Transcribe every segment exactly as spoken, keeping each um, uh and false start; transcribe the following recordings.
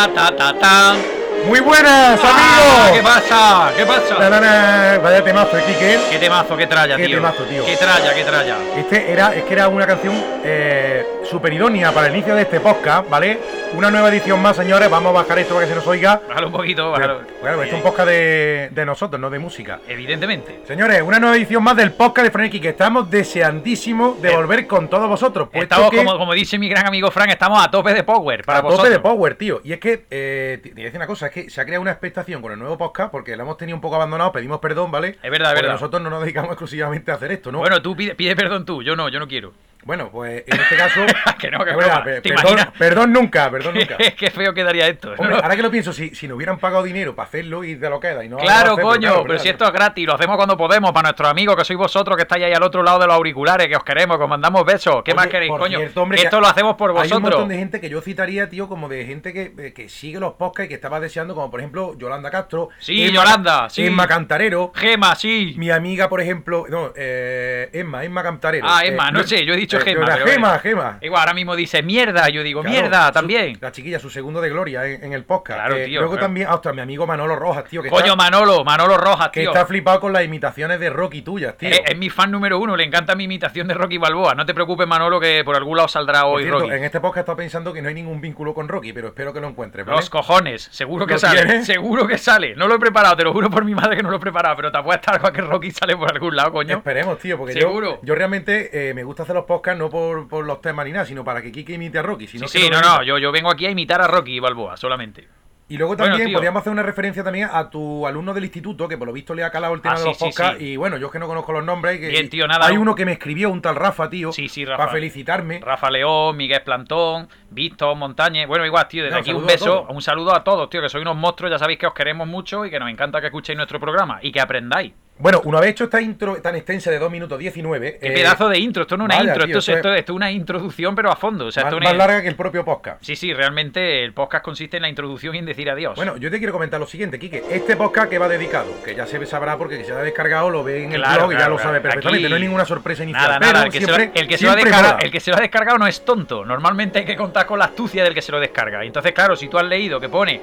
ta ta ta ta. Muy buenas, Ah, amigos. ¿Qué pasa? ¿Qué pasa? Tarara, vaya temazo, ¿eh, Quique? Qué temazo, qué tralla, Qué tío. temazo, tío. Qué tralla, qué tralla. Este era, es que era una canción eh, súper idónea para el inicio de este podcast, ¿vale? Una nueva edición más, señores. Vamos a bajar esto para que se nos oiga. Bájalo un poquito, bájalo. Claro, esto es un podcast de, de nosotros, no de música. Evidentemente. Señores, una nueva edición más del podcast de Fran y Quique. Estamos deseandísimos de Eh, volver con todos vosotros. puesto Estamos, que- como, como dice mi gran amigo Frank, estamos a tope de power para a tope vosotros. de power, tío. Y es que, eh, te te voy a decir una cosa, es que se ha creado una expectación con el nuevo podcast porque lo hemos tenido un poco abandonado, pedimos perdón, ¿vale? Es verdad, es Porque verdad. nosotros no nos dedicamos exclusivamente a hacer esto, ¿no? Bueno, tú pide, pide perdón tú, yo no, yo no quiero. Bueno, pues en este caso... Que no, que es broma. verdad, pe- ¿Te perdón, imaginas? perdón nunca, perdón nunca. Qué feo quedaría esto. Hombre, ¿no? ahora que lo pienso, si, si nos hubieran pagado dinero para hacerlo y de lo queda y no... Claro, no hacerlo, coño, claro, pero claro. si esto es gratis, lo hacemos cuando podemos, para nuestros amigos, que sois vosotros, que estáis ahí al otro lado de los auriculares, que os queremos, que os mandamos besos. ¿Qué Oye, más queréis, por coño? cierto, hombre, esto que lo hacemos por Hay un vosotros. montón de gente que yo citaría, tío, como de gente que, eh, que sigue los podcasts y que estaba deseando, como por ejemplo Yolanda Castro. Sí, Yolanda, sí. Emma Cantarero. Gema, sí. Mi amiga, por ejemplo, no, eh, Emma, Emma Cantarero. Ah, Emma, Eh, no sé, yo he dicho eh, Gema, la pero Gema, bueno. Gema. Igual ahora mismo dice mierda, yo digo Claro, mierda su- también. La chiquilla, su segundo de gloria en, en el podcast. Claro, Eh, tío, Luego claro. también, ostras, mi amigo Manolo Rojas, tío, que, Coño, está, Manolo, Manolo Rojas, que tío. está flipado con las imitaciones de Rocky tuyas, tío. Es, es mi fan número uno, le encanta mi imitación de Rocky Balboa. No te preocupes, Manolo, que por algún lado saldrá Por hoy cierto, Rocky. en este podcast he estado pensando que no hay ningún vínculo con Rocky, pero espero que lo encuentres, ¿vale? Los cojones, seguro que ¿Lo sale, tienes? seguro que sale. No lo he preparado, te lo juro por mi madre que no lo he preparado, pero te apuesto a que Rocky sale por algún lado, coño. Esperemos, tío, porque ¿Seguro? yo, yo realmente eh, me gusta hacer los podcasts no por, por los temas ni nada, sino para que Kike imite a Rocky. Si Sí, no, que sí, lo no, no, imita. yo, yo vengo aquí a imitar a Rocky Balboa, solamente. Y luego Bueno, también tío. podríamos hacer una referencia también a tu alumno del instituto, que por lo visto le ha calado el tema Ah, de sí, los sí, podcasts. sí. Y bueno, yo es que no conozco los nombres. y Que, Bien, tío, nada, Hay un- uno que me escribió, un tal Rafa, tío, Sí, sí, Rafa. para felicitarme. Rafa León, Miguel Plantón, Víctor Montañez. Bueno, igual, tío, desde No, aquí un saludo a beso, todos. un saludo a todos, tío, que sois unos monstruos, ya sabéis que os queremos mucho y que nos encanta que escuchéis nuestro programa y que aprendáis. Bueno, una vez hecho esta intro tan extensa de dos minutos diecinueve. Qué eh, pedazo de intro, esto no es una vaya, intro, tío, esto, es, esto es- esto, esto es una introducción, pero a fondo. O sea, más, esto no más es- larga que el propio podcast. Sí, sí, realmente el podcast consiste en la introducción y en decir adiós. Bueno, yo te quiero comentar lo siguiente, Quique. Este podcast que va dedicado, que ya se sabrá porque se ha descargado, lo ve en el Claro, blog y ya claro, lo sabe claro. perfectamente. Aquí- No hay ninguna sorpresa inicial. Nada, pero nada, el que, siempre, se, lo, el, que se lo ha siempre descargado, mola. el que se lo ha descargado no es tonto. Normalmente hay que contar con la astucia del que se lo descarga. Entonces, claro, si tú has leído que pone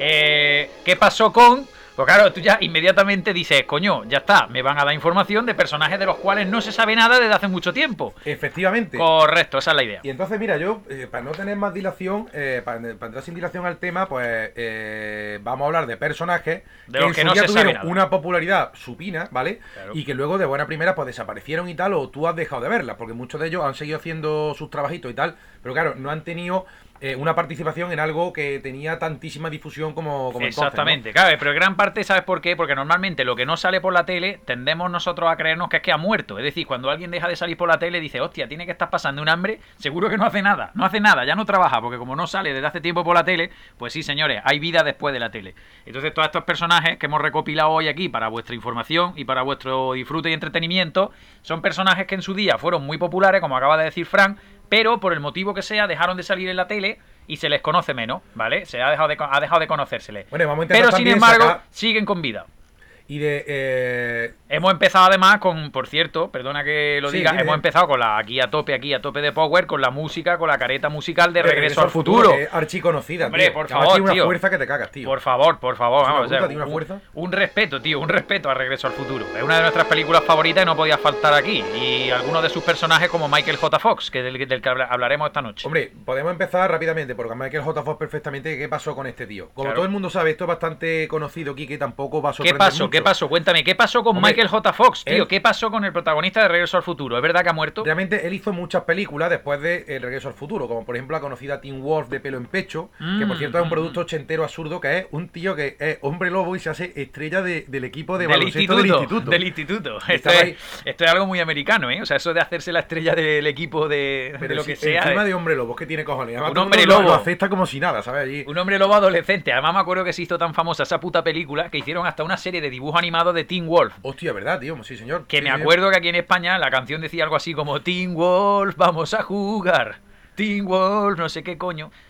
eh, ¿qué pasó con...? Pues claro, tú ya inmediatamente dices, coño, ya está, me van a dar información de personajes de los cuales no se sabe nada desde hace mucho tiempo. Efectivamente. Correcto, esa es la idea. Y entonces, mira, yo, eh, para no tener más dilación, eh, para, para entrar sin dilación al tema, pues eh, vamos a hablar de personajes De los en que su no día se sabe tuvieron nada. una popularidad supina, ¿vale? Claro. Y que luego de buena primera pues desaparecieron y tal, o tú has dejado de verlas, porque muchos de ellos han seguido haciendo sus trabajitos y tal, pero claro, no han tenido eh, una participación en algo que tenía tantísima difusión como, como entonces, ¿no? Exactamente, claro, pero gran parte, ¿sabes por qué? Porque normalmente lo que no sale por la tele tendemos nosotros a creernos que es que ha muerto. Es decir, cuando alguien deja de salir por la tele dice, hostia, tiene que estar pasando un hambre, seguro que no hace nada, no hace nada, ya no trabaja, porque como no sale desde hace tiempo por la tele, pues sí, señores, hay vida después de la tele. Entonces todos estos personajes que hemos recopilado hoy aquí para vuestra información y para vuestro disfrute y entretenimiento, son personajes que en su día fueron muy populares, como acaba de decir Frank, pero por el motivo que sea dejaron de salir en la tele y se les conoce menos, ¿vale? Se ha dejado de, ha dejado de conocérseles. Bueno, vamos a intentar Pero sin también embargo, sacar- siguen con vida. Y de... eh, Hemos empezado además con, por cierto, perdona que lo Sí, diga, dime. hemos empezado con la aquí a tope, aquí a tope de Power, con la música, con la careta musical de Regreso al Futuro. que es archiconocida, Hombre, tío. por Que además favor, tiene una tío. fuerza que te cagas, tío. Por favor, por favor, Es una vamos, o sea, puta, tiene una un, fuerza. un respeto, tío, un respeto a Regreso al Futuro. Es una de nuestras películas favoritas y no podía faltar aquí. Y algunos de sus personajes como Michael J. Fox, que del, del que habla- hablaremos esta noche. Hombre, podemos empezar rápidamente, porque Michael J. Fox perfectamente qué pasó con este tío. Como Claro. todo el mundo sabe, esto es bastante conocido, Kike, tampoco va a ¿Qué sorprender pasó? mucho. ¿Qué pasó? Cuéntame, ¿qué pasó con Hombre, Michael J. Fox, tío? él- ¿Qué pasó con el protagonista de Regreso al Futuro? ¿Es verdad que ha muerto? Realmente él hizo muchas películas después de El Regreso al Futuro, como por ejemplo la conocida Teen Wolf de pelo en pecho, que por Mm, cierto es un mm, producto ochentero absurdo, que es un tío que es hombre lobo y se hace estrella de- del equipo de Del baloncesto instituto, del instituto. del instituto. Y Esto estaba es, ahí. esto es algo muy americano, ¿eh? O sea, eso de hacerse la estrella del equipo de, de Pero lo si que sea. encima ¿eh? de hombre lobo, que tiene cojones. Además, Un todo el hombre mundo lo- lobo. Lo acepta como si nada, ¿sabes? Allí. Un hombre lobo adolescente. Además me acuerdo que se hizo tan famosa esa puta película que hicieron hasta una serie de dibujos animados de Teen Wolf. Hostia, ¿verdad, tío? Sí, señor. Que Sí, me señor. acuerdo que aquí en España la canción decía algo así como Teen Wolf, vamos a jugar. Teen Wolf, no sé qué coño.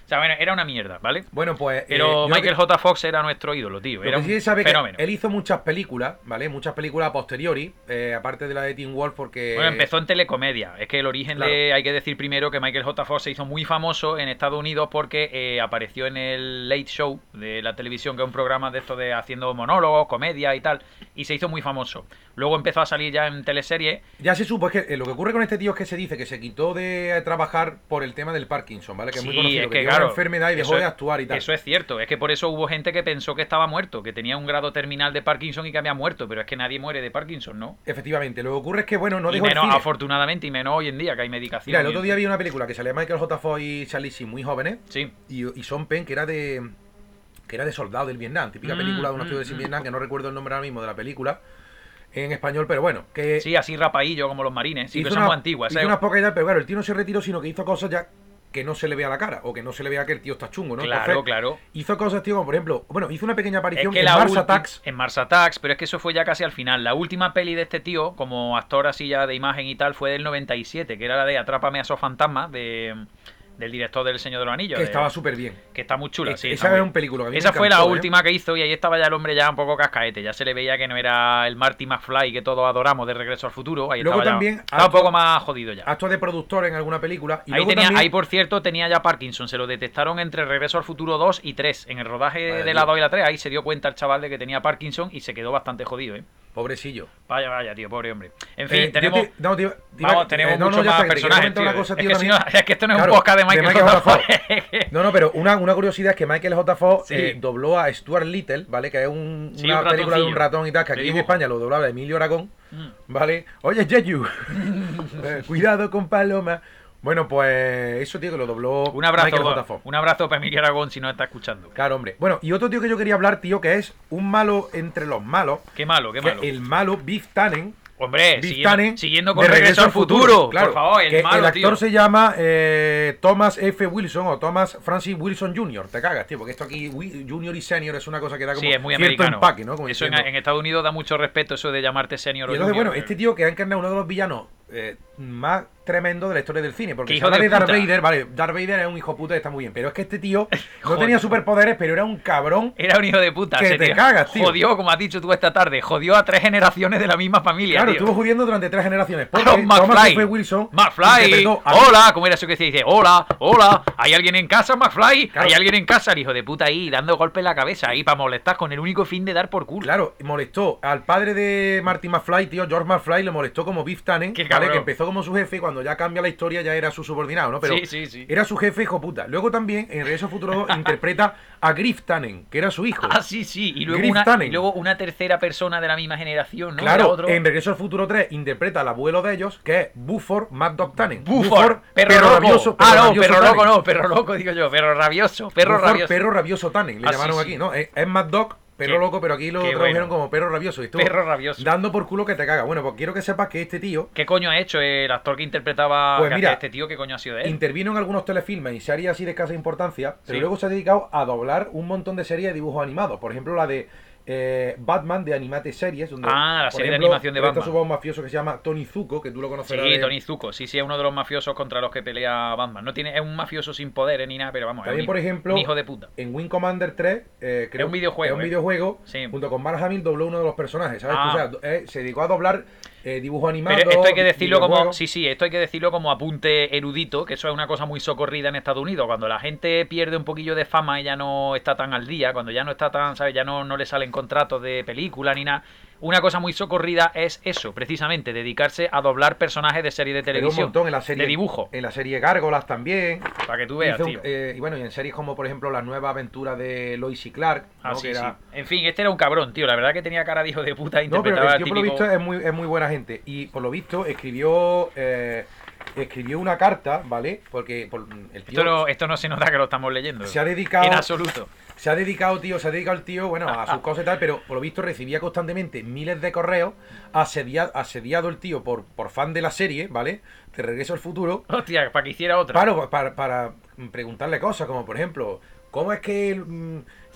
O sea, bueno, era una mierda, ¿vale? Bueno, pues... Pero eh, Michael que... J. Fox era nuestro ídolo, tío. Era Lo un que sí se sabe fenómeno. Que él hizo muchas películas, ¿vale? Muchas películas a posteriori, eh, aparte de la de Teen Wolf, porque... Bueno, empezó en telecomedia. Es que el origen Claro. de... Hay que decir primero que Michael J. Fox se hizo muy famoso en Estados Unidos porque eh, apareció en el Late Show de la televisión, que es un programa de esto de haciendo monólogos, comedia y tal, y se hizo muy famoso. Luego empezó a salir ya en teleseries. Ya se supo, es que eh, lo que ocurre con este tío es que se dice que se quitó de trabajar por el tema del Parkinson, ¿vale? Que es muy Sí, conocido, es que, que tiene claro, una enfermedad y dejó eso de es- actuar y tal. Eso es cierto, es que por eso hubo gente que pensó que estaba muerto, que tenía un grado terminal de Parkinson y que había muerto, pero es que nadie muere de Parkinson, ¿no? Efectivamente, lo que ocurre es que, bueno, no y dejó el menos, cine. afortunadamente, y menos hoy en día que hay medicación. Mira, el y- otro día vi una película que salía Michael J. Fox y Charlie Sheen muy jóvenes, Sí. y, y Sean Penn, que era de que era de soldado del Vietnam, típica Mm, película de unos mm, tíos del mm. Vietnam, que no recuerdo el nombre ahora mismo de la película en español, pero bueno, que Sí, así rapaillo como los marines. Sí, hizo pero son una- muy antiguas. hizo ¿eh? unas pocas ideas, pero claro, el tío no se retiró, sino que hizo cosas ya que no se le vea la cara, o que no se le vea que el tío está chungo, ¿no? Claro, Entonces, claro. hizo cosas, tío, como por ejemplo, bueno, hizo una pequeña Es aparición que en la Mars ulti- Attacks. En Mars Attacks, pero es que eso fue ya casi al final. La última peli de este tío, como actor así ya de imagen y tal, fue del noventa y siete, que era la de Atrápame a esos fantasmas, de, del director del Señor de los Anillos. Que de- estaba súper bien. que está muy chula, Eh, sí. esa está era muy- un película que a mí me Esa fue la encantó, ¿eh? última que hizo y ahí estaba ya el hombre ya un poco cascaete. Ya se le veía que no era el Marty McFly que todos adoramos de Regreso al Futuro. Ahí Luego estaba también ya. Estaba un actúa- poco más jodido ya. Actúa de productor en alguna película. Y Ahí, luego tenía, también, ahí, por cierto, tenía ya Parkinson. Se lo detectaron entre Regreso al Futuro dos y tres. En el rodaje Vaya de la tío. dos y la tres, ahí se dio cuenta el chaval de que tenía Parkinson y se quedó bastante jodido, ¿eh? pobrecillo. Vaya, vaya, tío, pobre hombre. En fin, Eh, yo tenemos... te- no, te iba- te iba- Vamos, eh, tenemos no, no, muchos ya más está, que te quería personajes, comentar una tío. cosa, Es tío, que si también. no- es que esto no es un Claro, podcast de Michael J. Fox. No, no, pero una, una curiosidad es que Michael J. Fox Sí. eh, dobló a Stuart Little, ¿vale? Que es un- Sí, una un película de un ratoncillo. ratón y tal, que De aquí en dibujo. España lo doblaba Emilio Aragón, Mm. ¿vale? Oye, Jeju, eh, cuidado con Paloma. Bueno, pues eso, tío, que lo dobló Un abrazo, Michael J. Fox. un abrazo para Emilio Aragón si no está escuchando. Claro, hombre. Bueno, y otro tío que yo quería hablar, tío, que es un malo entre los malos. Qué malo, qué que malo. el malo Biff Tannen. Hombre, Biff siguiendo, Tannen, siguiendo con de Regreso al Futuro. Claro, Por favor, el que malo, el actor tío. se llama eh, Thomas F. Wilson o Thomas Francis Wilson junior Te cagas, tío, porque esto aquí, Wi- Junior y Senior, es una cosa que da como Sí, es muy cierto americano. empaque, ¿no? Como Eso en, diciendo- en Estados Unidos da mucho respeto eso de llamarte senior Y o entonces, junior, bueno, pero- este tío que ha encarnado uno de los villanos eh, más tremendo de la historia del cine. Porque ¡Qué se hijo habla de de Darth puta! Vader, vale, Darth Vader es un hijo puta y está muy bien. Pero es que este tío no Joder. tenía superpoderes, pero era un cabrón. Era un hijo de puta. Que se te tiró- cagas, tío. Jodió, como has dicho tú esta tarde, jodió a tres generaciones de la misma familia, Claro, tío. estuvo jodiendo durante tres generaciones. Porque Claro, Thomas McFly. F. Wilson McFly. interpretó a- Hola, ¿cómo era eso que se dice? Hola, hola. ¿Hay alguien en casa, McFly? Claro. ¿Hay alguien en casa? El hijo de puta ahí, dando golpes en la cabeza ahí para molestar con el único fin de dar por culo. Claro, molestó al padre de Marty McFly, tío, George McFly, le molestó como Biff Tannen, Qué ¿vale? cabrón. Que empezó como su jefe y cuando ya cambia la historia ya era su subordinado, ¿no? Pero Sí, sí, sí. era su jefe, hijo puta. Luego también, en Regreso al Futuro dos, interpreta a Griff Tannen, que era su hijo. Ah, sí, sí. Y luego, Griff una, Tannen. y luego una tercera persona de la misma generación, ¿no? Era Claro, otro... en Regreso al Futuro tres interpreta al abuelo de ellos, que es Buford Mad Dog Tannen. Buford, perro, loco. rabioso, ah, no, rabioso perro Tannen. loco no, perro loco digo yo, perro rabioso, perro Buford, rabioso. perro rabioso Tannen, le Ah, llamaron sí, aquí, sí. ¿no? Es, es Mad Dog, perro Qué- loco, pero aquí lo qué tradujeron bueno. como perro rabioso. Y estuvo Perro rabioso. dando por culo que te caga. Bueno, pues quiero que sepas que este tío ¿Qué coño ha hecho el actor que interpretaba Pues que mira, hacía este tío? ¿Qué coño ha sido de él? intervino en algunos telefilmes y series así de escasa importancia, pero Sí. luego se ha dedicado a doblar un montón de series de dibujos animados. Por ejemplo, la de eh, Batman de Animated Series. Donde, Ah, la por serie de ejemplo, animación de está Batman. su un mafioso que se llama Tony Zuko, que tú lo conocerás. Sí, de- Tony Zuko, sí, sí, es uno de los mafiosos contra los que pelea Batman. No tiene, es un mafioso sin poderes ni nada, pero vamos, También, es un, por ejemplo, un hijo de puta. En Wing Commander tres, eh, creo Es un videojuego, es un ¿eh? videojuego, Sí. junto con Mark Hamill dobló uno de los personajes, ¿sabes? Ah. O sea, do- eh, se dedicó a doblar eh, dibujos animados. Pero esto hay que decirlo como, videojuegos. sí, sí, esto hay que decirlo como apunte erudito, que eso es una cosa muy socorrida en Estados Unidos. Cuando la gente pierde un poquillo de fama y ya no está tan al día, cuando ya no está tan, ¿sabes? Ya no, no le salen contratos de película ni nada. Una cosa muy socorrida es eso, precisamente, dedicarse a doblar personajes de series de Pero un televisión, montón en la serie, de dibujo, En la serie Gárgolas también. para que tú veas, Hizo un- tío. eh, y bueno, y en series como por ejemplo la nueva aventura de Lois y Clark. ¿no? Ah, sí, Que era- sí. En fin, este era un cabrón, tío. La verdad que tenía cara de hijo de puta. No, pero Interpretaba el al tío por lo típico... visto es muy, es muy buena gente. Y por lo visto escribió eh, escribió una carta, ¿vale? Porque por- el tío Esto no, esto no se nota que lo estamos leyendo. se ha dedicado En absoluto. se ha dedicado, tío, se ha dedicado el tío, bueno, a sus cosas y tal, pero por lo visto recibía constantemente miles de correos, asedia- asediado el tío por, por fan de la serie, ¿vale? De Regreso al Futuro, Hostia, para que hiciera otra. para, para, para preguntarle cosas, como por ejemplo, ¿cómo es que el, mm,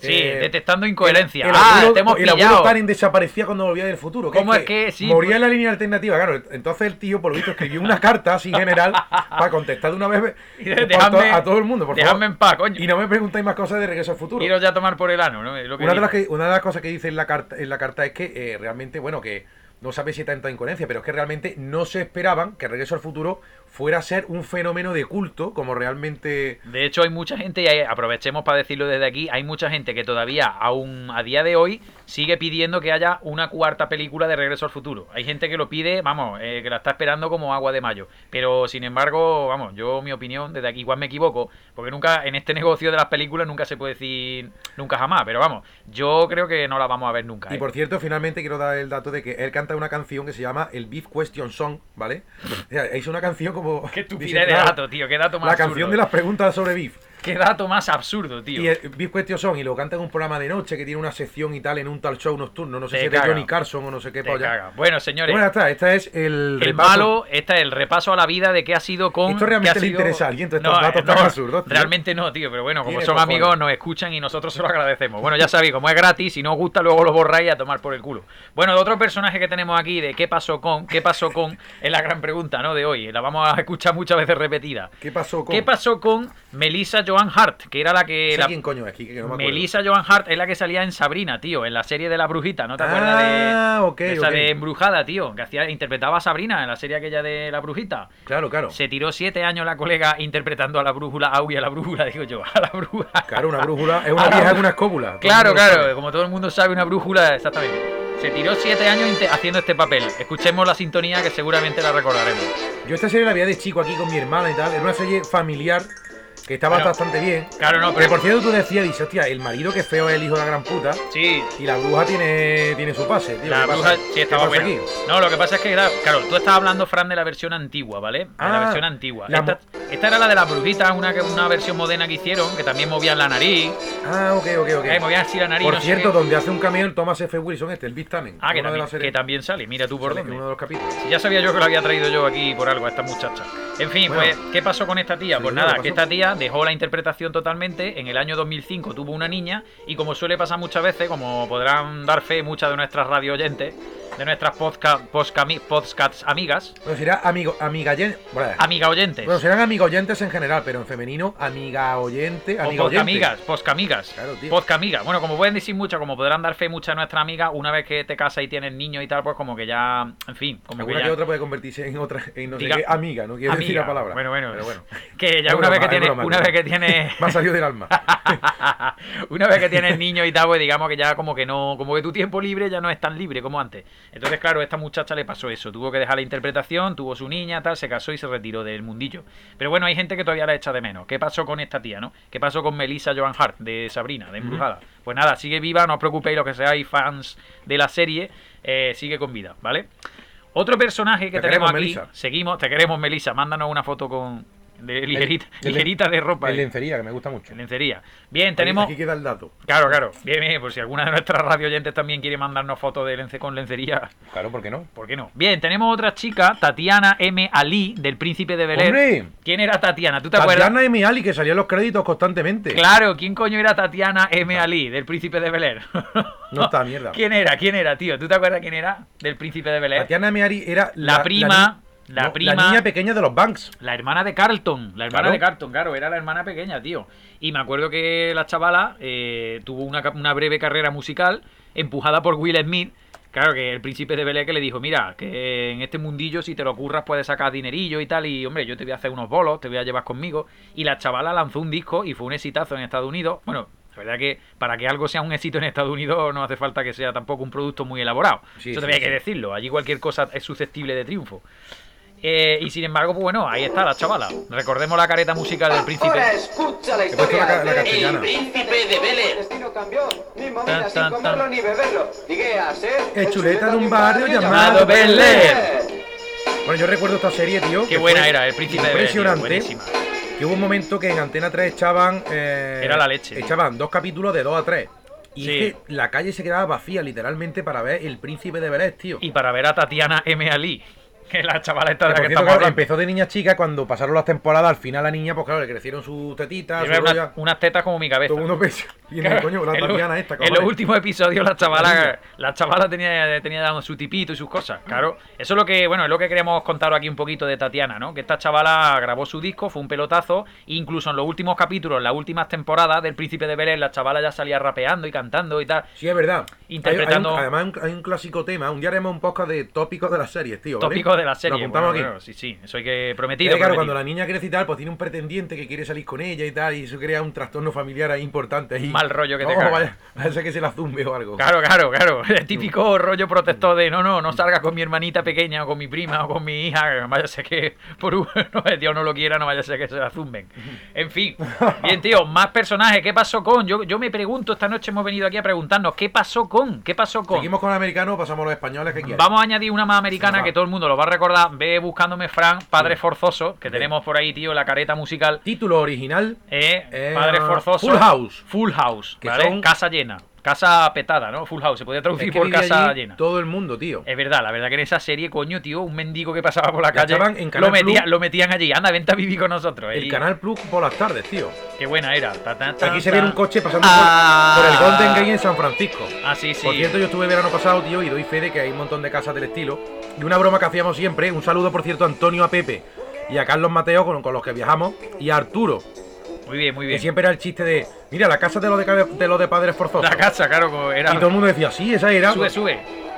Sí, Eh, detectando incoherencia. el Ah, abuelo- te hemos el abuelo pillado. Tannen desaparecía cuando volvía del futuro. ¿Cómo es que sí, moría pues- en la línea alternativa, claro. Entonces el tío, por lo visto, escribió una carta así general para contestar de una vez Y de- por dejadme- to- a todo el mundo, por Dejadme favor. en paz, coño. Y no me preguntáis más cosas de Regreso al Futuro. Iros ya a tomar por el ano, ¿no? Es lo que Una de, las dice. que, una de las cosas que dice en la carta, en la carta es que eh, realmente, bueno, que no sabe si hay tanta incoherencia, pero es que realmente no se esperaban que Regreso al Futuro fuera a ser un fenómeno de culto, como realmente... De hecho, hay mucha gente, y hay- aprovechemos para decirlo desde aquí, hay mucha gente que todavía, aún a día de hoy, sigue pidiendo que haya una cuarta película de Regreso al Futuro. Hay gente que lo pide, vamos, eh, que la está esperando como agua de mayo. Pero, sin embargo, vamos, yo mi opinión, desde aquí igual me equivoco, porque nunca, en este negocio de las películas nunca se puede decir nunca jamás, pero vamos, yo creo que no la vamos a ver nunca. Y ¿eh? por cierto, finalmente quiero dar el dato de que él canta una canción que se llama el Beef Question Song, ¿vale? O sea, es una canción como... Qué estupidez dice, de claro, dato, tío, qué dato más la absurdo. canción de las preguntas sobre Beef. Qué dato más absurdo, tío. Y el Beef Question Song, y lo canta en un programa de noche que tiene una sección y tal, en un tal show nocturno, no sé Te si es de caga. Johnny Carson o no sé qué Te polla. caga. Bueno, señores, Bueno, ya está, este es el, el repaso. malo, este es el repaso a la vida de qué ha sido con... Esto realmente qué ha le sido- interesa a alguien, todos estos datos tan absurdos, tío. Realmente no, tío, pero bueno, como Tiene son cojones. amigos, nos escuchan y nosotros se lo agradecemos. Bueno, ya sabéis, como es gratis, si no os gusta, luego lo borráis a tomar por el culo. Bueno, de otro personaje que tenemos aquí, de qué pasó con, qué pasó con, es la gran pregunta, ¿no? De hoy, la vamos a escuchar muchas veces repetida. ¿Qué pasó con...? ¿Qué pasó con Melissa Joan Hart? Que era la que... Sé la- quién coño es, Kike, que no me acuerdo. Melissa Joan Hart es la que salía en Sabrina, tío, en la serie de la brujita, ¿no te acuerdas de, Ah, ok, de esa ok. de Embrujada, tío? Que hacía, interpretaba a Sabrina en la serie aquella de la brujita. Claro, claro. Se tiró siete años la colega interpretando a la brújula, a uy, a la brújula, digo yo, a la brújula. Claro, una brújula es una A la vieja bru- en una escóbula. Todo el Claro, mundo lo claro, sabe. como todo el mundo sabe, una brújula, exactamente. Se tiró siete años inte- haciendo este papel. Escuchemos la sintonía que seguramente la recordaremos. Yo esta serie la veía de chico aquí con mi hermana y tal. Era una serie familiar que estaba Bueno, bastante bien. Claro, no, Pero pero... por cierto tú decías, dices, hostia, el marido que es feo es el hijo de la gran puta. Sí, Y la bruja tiene, tiene su pase, tío. la ¿Qué bruja pasa? sí ¿Qué estaba pasa buena. aquí? No, lo que pasa es que, claro, claro, tú estás hablando, Fran, de la versión antigua, ¿vale? De la Ah, versión antigua. la Esta, esta era la de las brujitas, una, que- una versión moderna que hicieron, que también movían la nariz, Ah, ok, ok, ok. eh, movían así la nariz, Por no sé cierto, qué. donde hace un cameo el Thomas F. Wilson, este, el Big Tannen. Ah, que uno de también, las series- que también sale, mira tú por sale en dónde. uno de los capítulos. Ya sabía yo que lo había traído yo aquí por algo a esta muchacha. En fin, Bueno. pues, ¿qué pasó con esta tía? Sí, Pues ¿qué nada, pasó? que esta tía dejó la interpretación totalmente. En el año dos mil cinco tuvo una niña y como suele pasar muchas veces, como podrán dar fe muchas de nuestras radio oyentes, de nuestras podcast, podcasts amigas, Bueno, será amigo, amiga oyen- bueno, amiga oyentes, bueno, serán amiga oyentes en general, pero en femenino, amiga oyente, o amiga oyente. podcamigas, podcamigas, Claro, tío. podcamigas. Bueno, como pueden decir muchas, como podrán dar fe muchas de nuestras amigas, una vez que te casas y tienes niños y tal, pues como que ya, en fin, como Alguna que que, ya... otra puede convertirse en otra, en no sé Diga- qué, amiga, no quiero decir Amiga. la palabra. Bueno, bueno, Pero bueno. que ya Es una vez broma, que es tienes, broma, es una broma. vez que tienes, Me ha salido del alma. una vez que tienes niños y tal, pues digamos que ya como que no, como que tu tiempo libre ya no es tan libre como antes. Entonces, claro, a esta muchacha le pasó eso, tuvo que dejar la interpretación, tuvo su niña, tal, se casó y se retiró del mundillo. Pero bueno, hay gente que todavía la echa de menos. ¿Qué pasó con esta tía, no? ¿Qué pasó con Melissa Joan Hart de Sabrina, de Embrujada? Pues nada, sigue viva, no os preocupéis, los que seáis fans de la serie, eh, sigue con vida, ¿vale? Otro personaje que Te tenemos queremos, aquí, Melissa. seguimos, te queremos, Melissa, mándanos una foto con de ligerita, El- el- ligerita de ropa. En eh, lencería, que me gusta mucho. en lencería. Bien, tenemos... Aquí queda el dato. Claro, claro. Bien, bien, por si alguna de nuestras radio oyentes también quiere mandarnos fotos de lence con lencería, Claro, ¿por qué no? ¿por qué no? Bien, tenemos otra chica, Tatiana M. Ali, del Príncipe de Bel-Air. ¡Hombre! ¿Quién era Tatiana? ¿Tú te acuerdas? Tatiana M. Ali, que salía en los créditos constantemente. Claro, ¿quién coño era Tatiana M. Ali, del Príncipe de Bel-Air? No está, mierda. ¿Quién era? ¿Quién era, tío? ¿Tú te acuerdas quién era del Príncipe de Bel-Air? Tatiana M. Ali era La prima, ni- la no, prima- la niña pequeña de los Banks. La hermana de Carlton, la hermana Claro. de Carlton, claro, era la hermana pequeña, tío. Y me acuerdo que la chavala eh, tuvo una, ca- una breve carrera musical empujada por Will Smith. Claro, que el príncipe de Bel-Air que le dijo, mira, que en este mundillo si te lo curras puedes sacar dinerillo y tal, y hombre, yo te voy a hacer unos bolos, te voy a llevar conmigo. Y la chavala lanzó un disco y fue un exitazo en Estados Unidos. Bueno, la verdad que para que algo sea un éxito en Estados Unidos no hace falta que sea tampoco un producto muy elaborado. Sí, Eso sí, también hay sí. que decirlo, allí cualquier cosa es susceptible de triunfo. Eh, y sin embargo, pues bueno, ahí está la chavala. Recordemos la careta musical del príncipe. Ahora escucha la He puesto historia la ca- la de castellana. El Príncipe de Bel-Air. El destino cambió, ni Tan, movidas sin tan, comerlo tan. ni beberlo. Llegué a ser El chuleta de un barrio llamado Bel-Air. Bueno, yo recuerdo esta serie, tío. Qué que buena fue era, el príncipe de Bel-Air, tío, impresionante. buenísima. Que hubo un momento que en Antena tres echaban. eh, Era la leche. Echaban dos capítulos de dos a tres. Y Sí. es que la calle se quedaba vacía, literalmente, para ver el príncipe de Bel-Air, tío. Y para ver a Tatiana M. Ali. Que la chavala esta de Que, la por que cierto, estamos claro, hablando. empezó de niña chica, cuando pasaron las temporadas, al final la niña, pues claro, le crecieron sus tetitas, Tiene su una- rolla, unas tetas como mi cabeza. todo el mundo pesa. Y en el Claro, coño, la en lo- Tatiana esta, En los cojones. últimos episodios la chavala, Maravilla. la chavala tenía, tenía su tipito y sus cosas, claro. Eso es lo que, bueno, es lo que queríamos contaros aquí un poquito de Tatiana, ¿no? Que esta chavala grabó su disco, fue un pelotazo, e incluso en los últimos capítulos, en las últimas temporadas del Príncipe de Belén, la chavala ya salía rapeando y cantando y tal. Sí, es verdad. Interpretando- Hay- hay un- además, hay un, hay un clásico tema. Un día haremos un podcast de tópicos de las series, tío. ¿vale? Tópicos de la serie. Lo apuntamos bueno, aquí. bueno, sí, sí, eso hay que Es prometido. que, claro, prometido. cuando la niña crece y tal, pues tiene un pretendiente que quiere salir con ella y tal, y eso crea un trastorno familiar ahí importante. Ahí. Un mal rollo que te Oh, caga. vaya, vaya a ser que se la zumbe o algo. Claro, claro, claro. El típico rollo protector de no, no, no salga con mi hermanita pequeña o con mi prima o con mi hija. Vaya a ser que por un, no, Dios no lo quiera, no vaya a ser que se la zumben. En fin. Bien, tío, más personajes. ¿Qué pasó con? Yo, yo me pregunto, esta noche hemos venido aquí a preguntarnos, ¿qué pasó con? ¿Qué pasó con? Seguimos con el americano, pasamos a los españoles que quieran. Vamos a añadir una más americana Venga, que va. todo el mundo lo va a recordar. Ve buscándome Fran, Padre Sí. Forzoso, que Bien. tenemos por ahí, tío, la careta musical. Título original. Eh, Eh, Padre Forzoso. Full House. Full House, Que ¿vale? son- Casa llena. Casa petada, ¿no? Full House. Se podía traducir Es que por vivía casa allí llena. todo el mundo, tío. Es verdad, la verdad que en esa serie, coño, tío, un mendigo que pasaba por la Ya calle, estaban en Canal lo, metía- Plus. lo metían allí. Anda, vente a vivir con nosotros. El Y- Canal Plus por las tardes, tío. Qué buena era. Ta, ta, ta, Aquí se ta. ve un coche pasando Ah. por, por el Golden Gate en San Francisco. Ah, sí, sí. Por cierto, yo estuve verano pasado, tío, y doy fe de que hay un montón de casas del estilo. Y una broma que hacíamos siempre, un saludo, por cierto, a Antonio, a Pepe y a Carlos Mateo, con, con los que viajamos, y a Arturo, Muy bien, muy que bien. siempre era el chiste de, mira, la casa de los de, ca- de, los de padres forzosos. La casa, claro, como era. Y todo el mundo decía, sí, esa era. Sube, sube.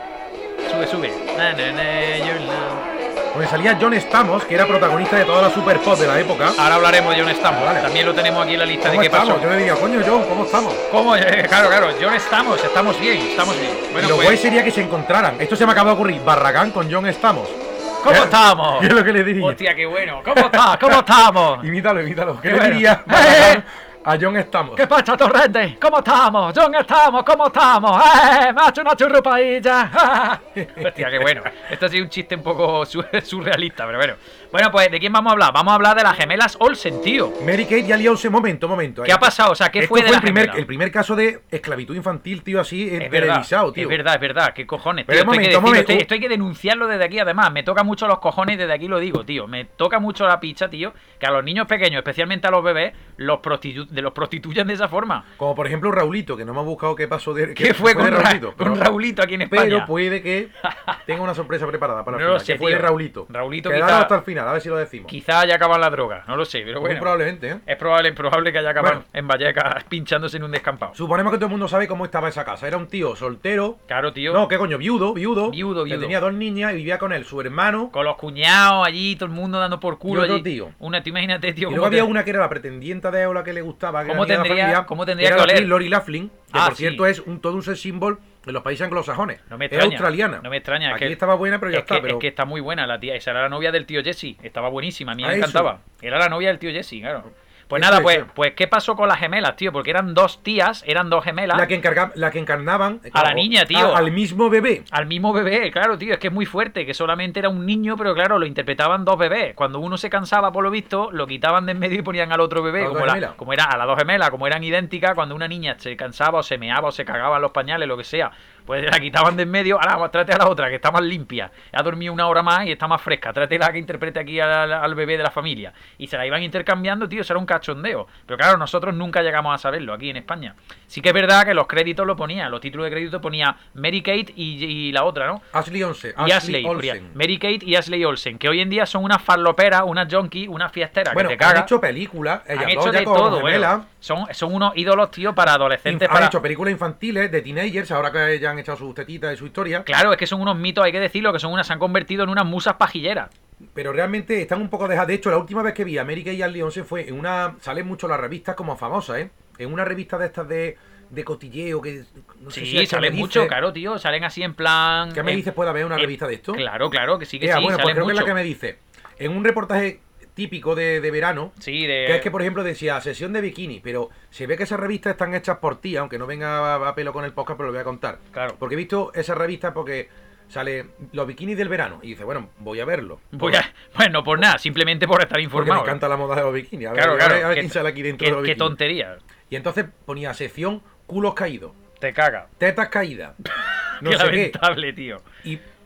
Sube, sube. Na, na, na, your love. Porque salía John Stamos, que era protagonista de toda la super pop de la época. Ahora hablaremos de John Stamos. Vale. También lo tenemos aquí en la lista de ¿Cómo qué estamos? pasó. Yo le diría, coño, John, ¿cómo estamos? ¿Cómo? Eh, claro, claro. John Stamos. Estamos bien, estamos bien. Bueno, y lo pues, guay sería que se encontraran. Esto se me acaba de ocurrir. Barragán con John Stamos. ¿cómo ¿Qué- estamos? ¿Qué es lo que le diría? Hostia, qué bueno. ¿Cómo estás? ¿Cómo estamos? Imítalo, imítalo. ¿Qué Qué le bueno. diría ¡Eh! Barragán a John Stamos? ¿Qué pasa, Torrente? ¿Cómo estamos? John, estamos, ¿cómo estamos? ¡Eh! ¡Me ha hecho una churrupadilla! Hostia, qué bueno. Esto ha sido un chiste un poco su- surrealista, pero bueno. Bueno, pues, ¿de quién vamos a hablar? Vamos a hablar de las gemelas Olsen, tío. Mary Kate y Ali Olsen, momento, momento. ¿Qué ha pasado? O sea, ¿qué Esto fue de el las primer, gemelas? el primer caso de esclavitud infantil, tío, así, en Es verdad, televisado, tío. es verdad, es verdad, qué cojones, tío. Pero Esto hay que momento, decirlo, momento. esto- esto hay que denunciarlo desde aquí, además. Me toca mucho los cojones, desde aquí lo digo, tío. Me toca mucho la picha, tío, que a los niños pequeños, especialmente a los bebés, los, prostitu de los prostituyen de esa forma. Como por ejemplo Raulito, que no me ha buscado qué pasó de ¿Qué fue con, de Ra- Raulito. con pero- Raulito aquí en España? Pero puede que tenga una sorpresa preparada para el No lo final. sé, que fue tío. de Raulito. Raulito Quedaros quizá- hasta el final, a ver si lo decimos. Quizá haya acabado la droga, no lo sé, pero Muy bueno. probablemente, ¿eh? Es probable, probable que haya acabado Bueno. en Vallecas pinchándose en un descampado. Suponemos que todo el mundo sabe cómo estaba esa casa. Era un tío soltero. Claro, tío. No, ¿qué coño? Viudo, viudo. Viudo, Que viudo. tenía dos niñas y vivía con él, su hermano. Con los cuñados allí, todo el mundo dando por culo. Y otro allí. tío. Una, tú imagínate, tío. Y cómo luego había te- una que era la pretendienta de Eola que le gustaba. Que ¿Cómo era amiga de la tendría- familia, cómo tendría era que la oler? actriz Lori Laughlin, que Ah, por sí. cierto es un, todo un sex symbol en los países anglosajones. No me Era extraña. australiana. No me extraña. es Aquí que- estaba buena, pero ya es está. que, pero... es que está muy buena la tía. Esa era la novia del tío Jesse. Estaba buenísima. A mí Ah, me eso. encantaba. Era la novia del tío Jesse, claro. Pues Eso nada, es, pues, eso. pues ¿qué pasó con las gemelas, tío? Porque eran dos tías, eran dos gemelas. La que, encarga, la que encarnaban A la niña, tío. a- al mismo bebé. Al mismo bebé, claro, tío, es que es muy fuerte, que solamente era un niño, pero claro, lo interpretaban dos bebés. Cuando uno se cansaba, por lo visto, lo quitaban de en medio y ponían al otro bebé. ¿A las Como, dos la- gemelas? como era a las dos gemelas, como eran idénticas, cuando una niña se cansaba o se meaba o se cagaba en los pañales, lo que sea, pues la quitaban de en medio. Ahora, pues, tráete a la otra, que está más limpia. Ha dormido una hora más y está más fresca. Tráete la que interprete aquí al, al bebé de la familia. Y se la iban intercambiando, tío, eso era un cachondeo. Pero claro, nosotros nunca llegamos a saberlo aquí en España. Sí que es verdad que los créditos lo ponían, los títulos de crédito ponía Mary Kate y, y la otra, ¿no? Ashley Olsen. Y Ashley, ponía Mary Kate y Ashley Olsen, que hoy en día son unas farloperas, unas junkies, unas fiesteras Bueno, que te han cagas. hecho películas. Ellas Han dos hecho ya de como todo, gemelas. bueno. Son, son unos ídolos, tío, para adolescentes. Han Para... hecho películas infantiles de teenagers, ahora que ya han echado sus tetitas y su historia. Claro, es que son unos mitos, hay que decirlo, que son unas, se han convertido en unas musas pajilleras. Pero realmente están un poco dejadas. De hecho, la última vez que vi a América y Ashley Olsen fue en una. Salen mucho las revistas como famosas, ¿eh? En una revista de estas de, de cotilleo que. No sé Sí, si es que salen me mucho, dices- claro, tío, salen así en plan... ¿Qué me en- dices? ¿Puede haber una en- revista de esto? Claro, claro, que sí, que Ea, sí, bueno, pues salen creo que es mucho. la que me dice. En un reportaje típico de, de verano. Sí, de... Que es que, por ejemplo, decía sesión de bikini, pero se ve que esas revistas están hechas por ti, aunque no venga a, a pelo con el podcast, pero lo voy a contar. Claro. Porque he visto esas revistas porque sale los bikinis del verano y dice, bueno, voy a verlo. Voy a... Bueno, por nada, simplemente por estar Porque informado. me encanta la moda de los bikinis. A ver, Claro, a claro. ver, a ver qué- quién sale aquí dentro qué- de los qué bikinis. tontería. Y entonces ponía sección culos caídos, Te caga. tetas caídas, no Qué sé qué. lamentable, tío. Y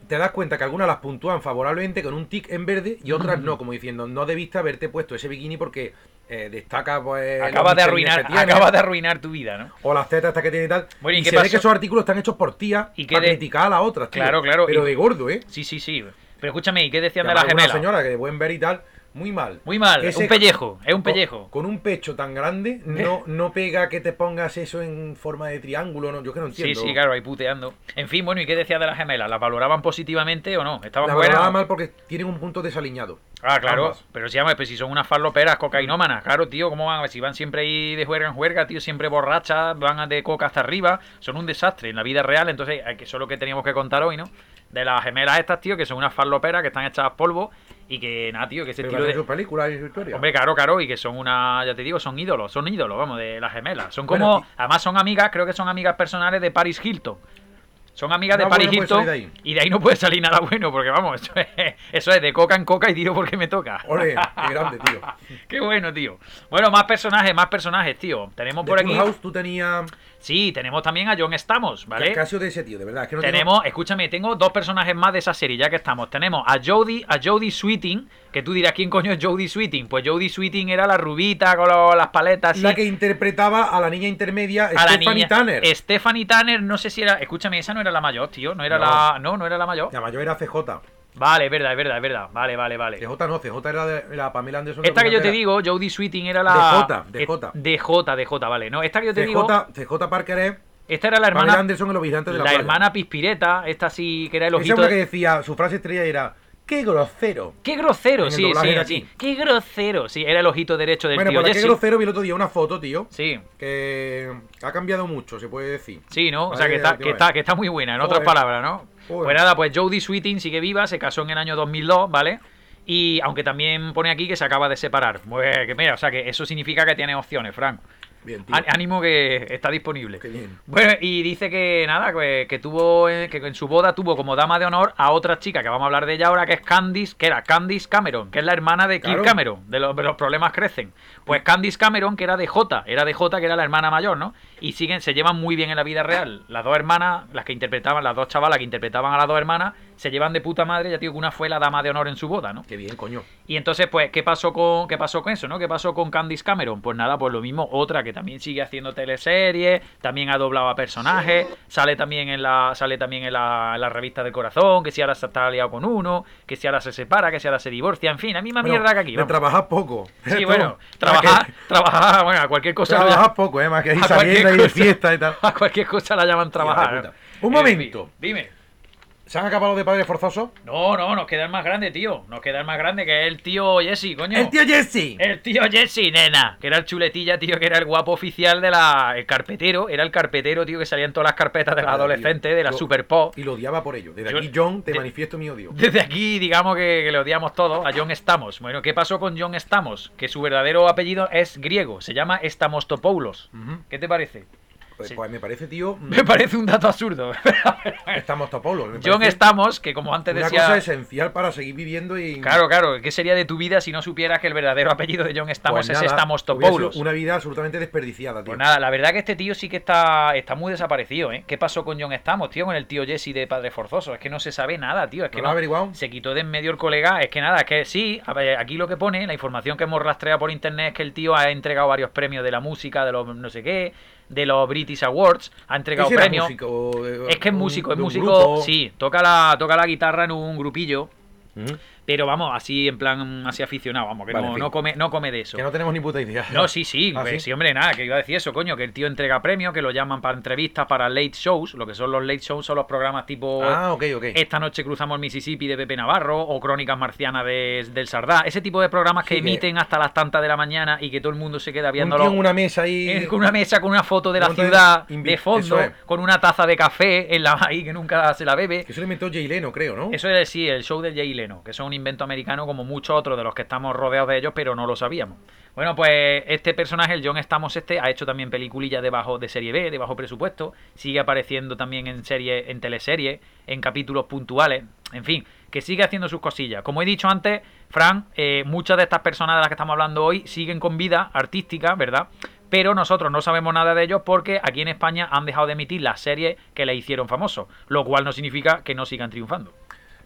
te das cuenta que algunas las puntúan favorablemente con un tic en verde y otras no, como diciendo, no debiste haberte puesto ese bikini porque eh, destaca pues... Acabas de arruinar, acabas de arruinar tu vida, ¿no? O las tetas estas que tiene y tal. Bueno, ¿y y qué se pasó? ve que esos artículos están hechos por tías ¿Y qué para de- criticar a las otras, tío. Claro, claro. Pero Y- de gordo, ¿eh? Sí, sí, sí. Pero escúchame, ¿y qué decían Que de la además una gemela? señora que de buen ver y tal, muy mal. Muy mal, Ese- un pellejo, es un con- pellejo. Con, un pecho tan grande, no, no pega que te pongas eso en forma de triángulo, no, yo que no Sí, entiendo. sí, claro, ahí puteando. En fin, bueno, ¿y qué decías de las gemelas? ¿Las valoraban positivamente o no? ¿Estaban La buenas? valoraba mal porque tienen un punto desaliñado. Ah, claro, Ambas. pero si, llama, pues si son unas farloperas cocainómanas, claro, tío, ¿cómo van? Si van siempre ahí de juerga en juerga, tío, siempre borrachas, van de coca hasta arriba, son un desastre en la vida real, entonces, hay que eso es lo que teníamos que contar hoy, ¿no? De las gemelas estas, tío, que son unas farloperas que están hechas a polvo y que, nada, tío, que ese Pero estilo hacen de... sus películas y su historia. Hombre, claro, claro, y que son una, ya te digo, son ídolos, son ídolos, vamos, de las gemelas. Son como, Bueno, y- además son amigas, creo que son amigas personales de Paris Hilton. Son amigas de Nada Paris bueno puede Hilton salir de ahí. y de ahí no puede salir nada bueno, porque vamos, eso es, eso es de coca en coca y tiro porque me toca. Ole, qué grande, tío. Qué bueno, tío. Bueno, más personajes, más personajes, tío. Tenemos De por Full aquí... House tú tenías... Sí, tenemos también a John Stamos, ¿vale? ¿Qué ha sido de ese tío? De verdad, es que no Tenemos, escúchame, tengo dos personajes más de esa serie, ya que estamos. Tenemos a Jodie, a Jodie Sweeting, que tú dirás, ¿quién coño es Jodie Sweeting? Pues Jodie Sweeting era la rubita con lo- las paletas tengo... así. La que interpretaba a la niña intermedia, a la Stephanie niña. Tanner. Stephanie Tanner, no sé si era... Escúchame, esa no era la mayor, tío. No era No. la... No, no era la mayor. La mayor era C J. Vale, es verdad, es verdad, es verdad. Vale, vale, vale. C J no, C J era de la Pamela Anderson. Esta que yo te era- digo, Jodie Sweeting era la... D J, D J. D J, D J, vale. No, esta que yo te C digo... J, C J Parker es Esta era la Pamela hermana... Anderson en Los Vigilantes de la, La Playa. hermana Pispireta, esta sí que era el Esa ojito... es una que decía, su frase estrella era, ¡qué grosero! ¡Qué grosero! En el Sí, doblaje sí, de sí. aquí. ¡Qué grosero! Sí, era el ojito derecho del Bueno, tío por la que Jesse. grosero vi el otro día una foto, tío, Sí, que ha cambiado mucho, se puede decir. sí, ¿no? O Vale, sea, que está, tío, que, está, que está muy buena, en otras Joder. palabras, ¿no? Joder. Pues nada, pues Jodie Sweeting sigue viva, se casó en el año dos mil dos, ¿vale? Y aunque también pone aquí que se acaba de separar. Pues que mira, o sea, que eso significa que tiene opciones, Frank. Bien, tío. Á- Ánimo que está disponible. Qué bien. Bueno, y dice que nada, que, que tuvo eh, que en su boda tuvo como dama de honor a otra chica que vamos a hablar de ella ahora, que es Candice, que era Candice Cameron, que es la hermana de Kirk Claro. Cameron, de los, de los problemas crecen. Pues Candice Cameron, que era de J, era de J, que era la hermana mayor, ¿no? Y siguen, se llevan muy bien en la vida real. Las dos hermanas, las que interpretaban, las dos chavalas que interpretaban a las dos hermanas, se llevan de puta madre, ya te digo que una fue la dama de honor en su boda, ¿no? Qué bien, coño. Y entonces, pues, ¿qué pasó con qué pasó con eso, no? ¿Qué pasó con Candice Cameron? Pues nada, pues lo mismo, otra que también sigue haciendo teleseries, también ha doblado a personajes, sale también en la sale también en la, en la revista del corazón, que si ahora se está liado con uno, que si ahora se separa, que si ahora se divorcia, en fin, la misma Bueno, mierda que aquí. de vamos. trabajar poco. Sí, Esto, bueno, ¿para trabajar, qué? trabajar, bueno, a cualquier cosa la- Trabajar poco, eh, más que ir a cualquier saliendo y de cosa- fiesta y tal. a cualquier cosa la llaman trabajar. puta. ¿no? Un En momento. fin, dime. ¿Se han acabado de Padres Forzosos? No, no, nos queda el más grande, tío. Nos queda el más grande, que es el tío Jesse, coño. ¡El tío Jesse! El tío Jesse, nena, que era el chuletilla, tío, que era el guapo oficial de la... El carpetero, era el carpetero, tío, que salía en todas las carpetas de las Claro, adolescentes, tío. de la Yo- Super Pop. Y lo odiaba por ello. Desde Yo- aquí, John, te de- manifiesto mi odio. Desde aquí, digamos que, que le odiamos todos a John Stamos. Bueno, ¿qué pasó con John Stamos? Que su verdadero apellido es griego, se llama Stamostopoulos. Ujú. ¿Qué te parece? Pues, Sí. pues me parece, tío. mm, Me parece un dato absurdo. Estamos topolo. me John parece Stamos, que como antes Una decía... cosa esencial para seguir viviendo y. Claro, claro, ¿qué sería de tu vida si no supieras que el verdadero apellido de John Stamos pues es nada, hubiera Stamostopoulos? sido una vida absolutamente desperdiciada, tío. Pues nada, la verdad que este tío sí que está, está muy desaparecido, ¿eh? ¿Qué pasó con John Stamos, tío? Con el tío Jesse de Padre Forzoso. Es que no se sabe nada, tío. Es que ¿No no, lo has averiguado? se quitó de en medio el colega. Es que nada, es que sí, a ver, aquí lo que pone, la información que hemos rastreado por internet es que el tío ha entregado varios premios de la música, de los no sé qué, de los British Awards, ha entregado ¿Qué será premios. músico? De- Es que es un- músico, es de un músico, grupo? sí, toca la, toca la guitarra en un grupillo. Mm. Pero vamos, así en plan, así aficionado, vamos, que Vale, no, en fin. no come, no come de eso. Que no tenemos ni puta idea. No, sí, sí, ¿Ah, pues sí? sí, hombre, nada, que iba a decir eso, coño, que el tío entrega premios, que lo llaman para entrevistas, para late shows. Lo que son los late shows son los programas tipo Ah, ok, ok. Esta noche cruzamos el Mississippi de Pepe Navarro o Crónicas Marcianas de, del Sardá. Ese tipo de programas que Sí, que- emiten hasta las tantas de la mañana y que todo el mundo se queda Un viéndolo. tío en una mesa ahí. Eh, con una mesa con una foto de la Un montón de ciudad invi- de fondo, eso es. con una taza de café en la ahí que nunca se la bebe. Que eso lo inventó Jay Leno, creo, ¿no? Eso es, sí, el show de Jay Leno, que son un invento americano como muchos otros de los que estamos rodeados de ellos, pero no lo sabíamos. Bueno, pues este personaje, el John Stamos este, ha hecho también peliculillas de bajo, de serie B, de bajo presupuesto, sigue apareciendo también en serie, en teleseries, en capítulos puntuales, en fin, que sigue haciendo sus cosillas. Como he dicho antes, Fran, eh, muchas de estas personas de las que estamos hablando hoy siguen con vida artística, ¿verdad? Pero nosotros no sabemos nada de ellos porque aquí en España han dejado de emitir las series que le hicieron famosos, lo cual no significa que no sigan triunfando.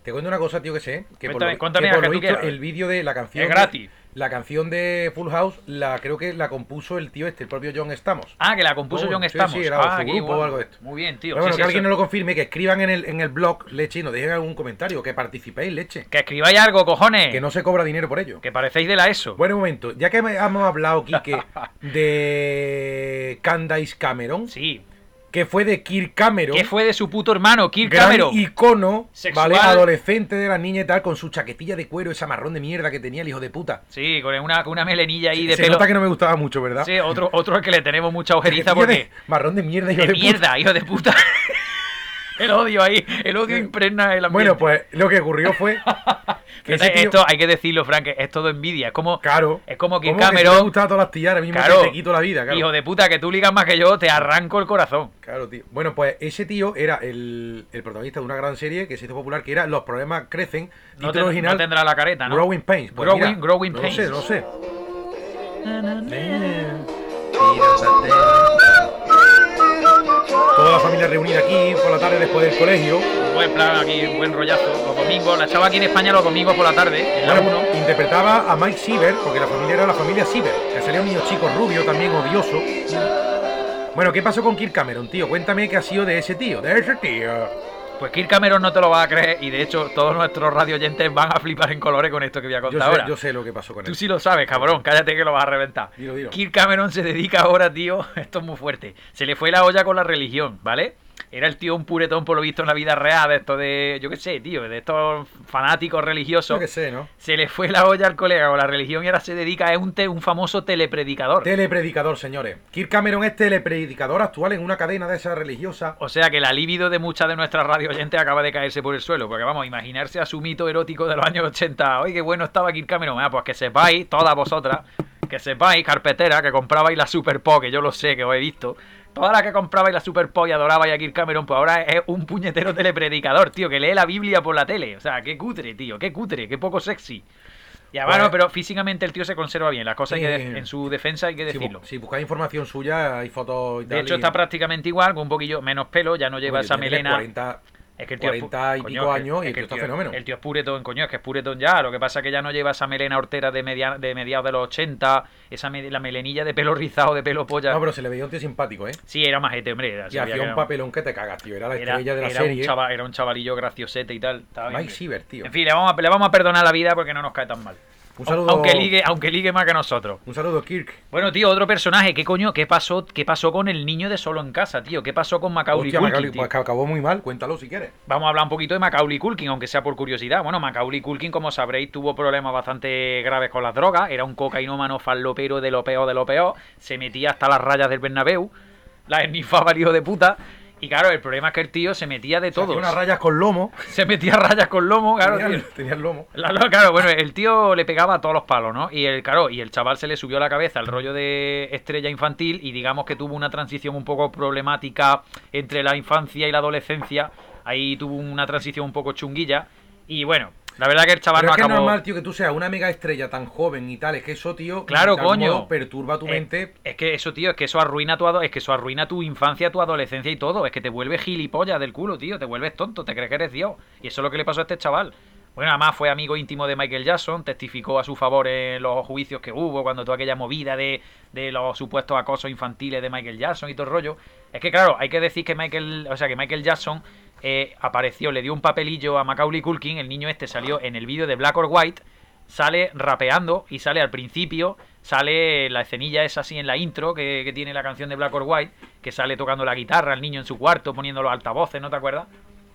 Te cuento una cosa, tío, que sé. Que por Cuéntame, lo, cuéntame que la por que lo tú visto, quieras. el vídeo de la canción. Es gratis. De, la canción de Full House, la creo que la compuso el tío este, el propio John Stamos. Ah, que la compuso Oh, John sí, Stamos. sí, era ah, su qué grupo guapo. o algo de esto. Muy bien, tío. Pero bueno, Sí, que sí, alguien eso- nos lo confirme, que escriban en el, en el blog, leche, y nos dejen algún comentario, que participéis, leche. Que escribáis algo, cojones. Que no se cobra dinero por ello. Que parecéis de la ESO. Bueno, un momento, ya que me- hemos hablado, Quique, de Candace Cameron, Sí. que fue de Kirk Cameron, ¿Qué fue de su puto hermano, Kirk gran Cameron? icono, Sexual. ¿vale? Adolescente de la niña y tal, con su chaquetilla de cuero, esa marrón de mierda que tenía el hijo de puta. Sí, con una, con una melenilla ahí de Se pelo. nota que no me gustaba mucho, ¿verdad? Sí, otro, otro al que le tenemos mucha ojeriza Chaquetilla porque... de marrón de mierda, hijo De de, puta. mierda, hijo de puta. El odio ahí, el odio impregna el ambiente. Bueno, pues lo que ocurrió fue que ese tío- Esto hay que decirlo, Frank, que es todo envidia. Es como, Claro. es como que ¿Cómo te Cameron... ha gustado todas las tías, ahora mismo Claro. te, te quito la vida, claro. Hijo de puta, que tú ligas más que yo, te arranco el corazón. Claro, tío. Bueno, pues ese tío era el, el protagonista de una gran serie que se hizo popular, que era Los problemas crecen. No, Título ten- original, no tendrá la careta, ¿no? Growing Pains. Pues Growing- mira, Growing no Pains. lo sé, no lo sé. Toda la familia reunida aquí por la tarde después del colegio. Un buen plan aquí, un buen rollazo. Los domingos, la chava aquí en España los domingos por la tarde, en la Bueno, uno. interpretaba a Mike Siever, porque la familia era la familia Siever, que salía un niño chico rubio, también odioso. Bueno, ¿qué pasó con Kirk Cameron, tío? Cuéntame qué ha sido de ese tío, de ese tío. Pues Kirk Cameron no te lo vas a creer y de hecho todos nuestros radio oyentes van a flipar en colores con esto que voy a Yo contar sé, ahora. yo sé lo que pasó con Tú él. sí lo sabes, cabrón, cállate que lo vas a reventar. Dilo, dilo. Kirk Cameron se dedica ahora, tío, esto es muy fuerte. Se le fue la olla con la religión, ¿vale? Era el tío un puretón por lo visto en la vida real, de esto de, yo qué sé, tío, de estos fanáticos religiosos. Yo qué sé, ¿no? Se le fue la olla al colega con la religión y ahora se dedica a un, te- un famoso telepredicador. Telepredicador, señores. Kirk Cameron es telepredicador actual en una cadena de esas religiosas. O sea que la libido de muchas de nuestras radio oyentes acaba de caerse por el suelo. Porque vamos, imaginarse a su mito erótico de los años ochenta. Oye, qué bueno estaba Kirk Cameron. Ah, pues que sepáis, todas vosotras, que sepáis, carpetera, que comprabais la Super Po, que yo lo sé, que os he visto. Toda la que comprabais la Super Po y adorabais a Kirk Cameron, pues ahora es un puñetero telepredicador, tío, que lee la Biblia por la tele. O sea, qué cutre, tío, qué cutre, qué poco sexy. Ya, Pues- bueno, pero físicamente el tío se conserva bien. Las cosas hay que Sí. de- en su defensa hay que Si, decirlo. bu- si buscáis información suya, hay fotos y tal. De hecho, y- está prácticamente igual, con un poquillo menos pelo, ya no lleva Oye, esa tiene melena. cuarenta, Es que el tío es pu- cuarenta y coño, pico es- años es y que el tío está fenómeno. El tío es puretón, coño, es que es puretón ya. Lo que pasa es que ya no lleva esa melena hortera de, media, de mediados de los ochenta, esa me- la melenilla de pelo rizado, de pelo polla. No, pero se le veía un tío simpático, ¿eh? Sí, era majete, hombre. Era, Y sabía hacía que un era- papelón que te cagas, tío. Era la era, estrella de la era serie. Un chaval, era un chavalillo graciosete y tal. Estaba bien, Mike hombre. Siever, tío. En fin, le vamos, a, le vamos a perdonar la vida porque no nos cae tan mal. Un saludo, Aunque ligue, aunque ligue más que nosotros. un saludo, Kirk. Bueno, tío, otro personaje. ¿Qué coño? ¿Qué pasó, qué pasó con el niño de Solo en Casa, tío? ¿Qué pasó con Macaulay Hostia, Culkin, Macaulay, tío? pues que acabó muy mal. Cuéntalo si quieres. Vamos a hablar un poquito de Macaulay Culkin, aunque sea por curiosidad. Bueno, Macaulay Culkin, como sabréis, tuvo problemas bastante graves con las drogas. Era un cocainómano falopero de lo peor de lo peor. Se metía hasta las rayas del Bernabéu. La esnifaba el hijo de puta. Y claro, el problema es que el tío se metía de Se hacía todo. unas rayas con lomo. Se metía rayas con lomo, claro, tenía, tío. tenía el lomo. La- la- claro, bueno, el tío le pegaba a todos los palos, ¿no? Y el, claro, y el chaval se le subió a la cabeza el rollo de estrella infantil y digamos que tuvo una transición un poco problemática entre la infancia y la adolescencia. Ahí tuvo una transición un poco chunguilla. Y bueno, la verdad que el chaval Pero no es que es acabó... normal, tío, que tú seas una mega estrella tan joven y tal. Es que eso, tío, Claro, de algún coño. modo perturba tu Eh, mente. Es que eso, tío, es que eso arruina tu ado- es que eso arruina tu infancia, tu adolescencia y todo. Es que te vuelves gilipollas del culo, tío. Te vuelves tonto, te crees que eres Dios. Y eso es lo que le pasó a este chaval. Bueno, además fue amigo íntimo de Michael Jackson, testificó a su favor en los juicios que hubo, cuando toda aquella movida de, de los supuestos acosos infantiles de Michael Jackson y todo el rollo. Es que claro, hay que decir que Michael, o sea, que Michael Jackson eh, apareció, le dio un papelillo a Macaulay Culkin, el niño este salió en el vídeo de Black or White, sale rapeando y sale al principio, sale la escenilla esa así en la intro que, que tiene la canción de Black or White, que sale tocando la guitarra el niño en su cuarto, poniendo los altavoces, ¿no te acuerdas?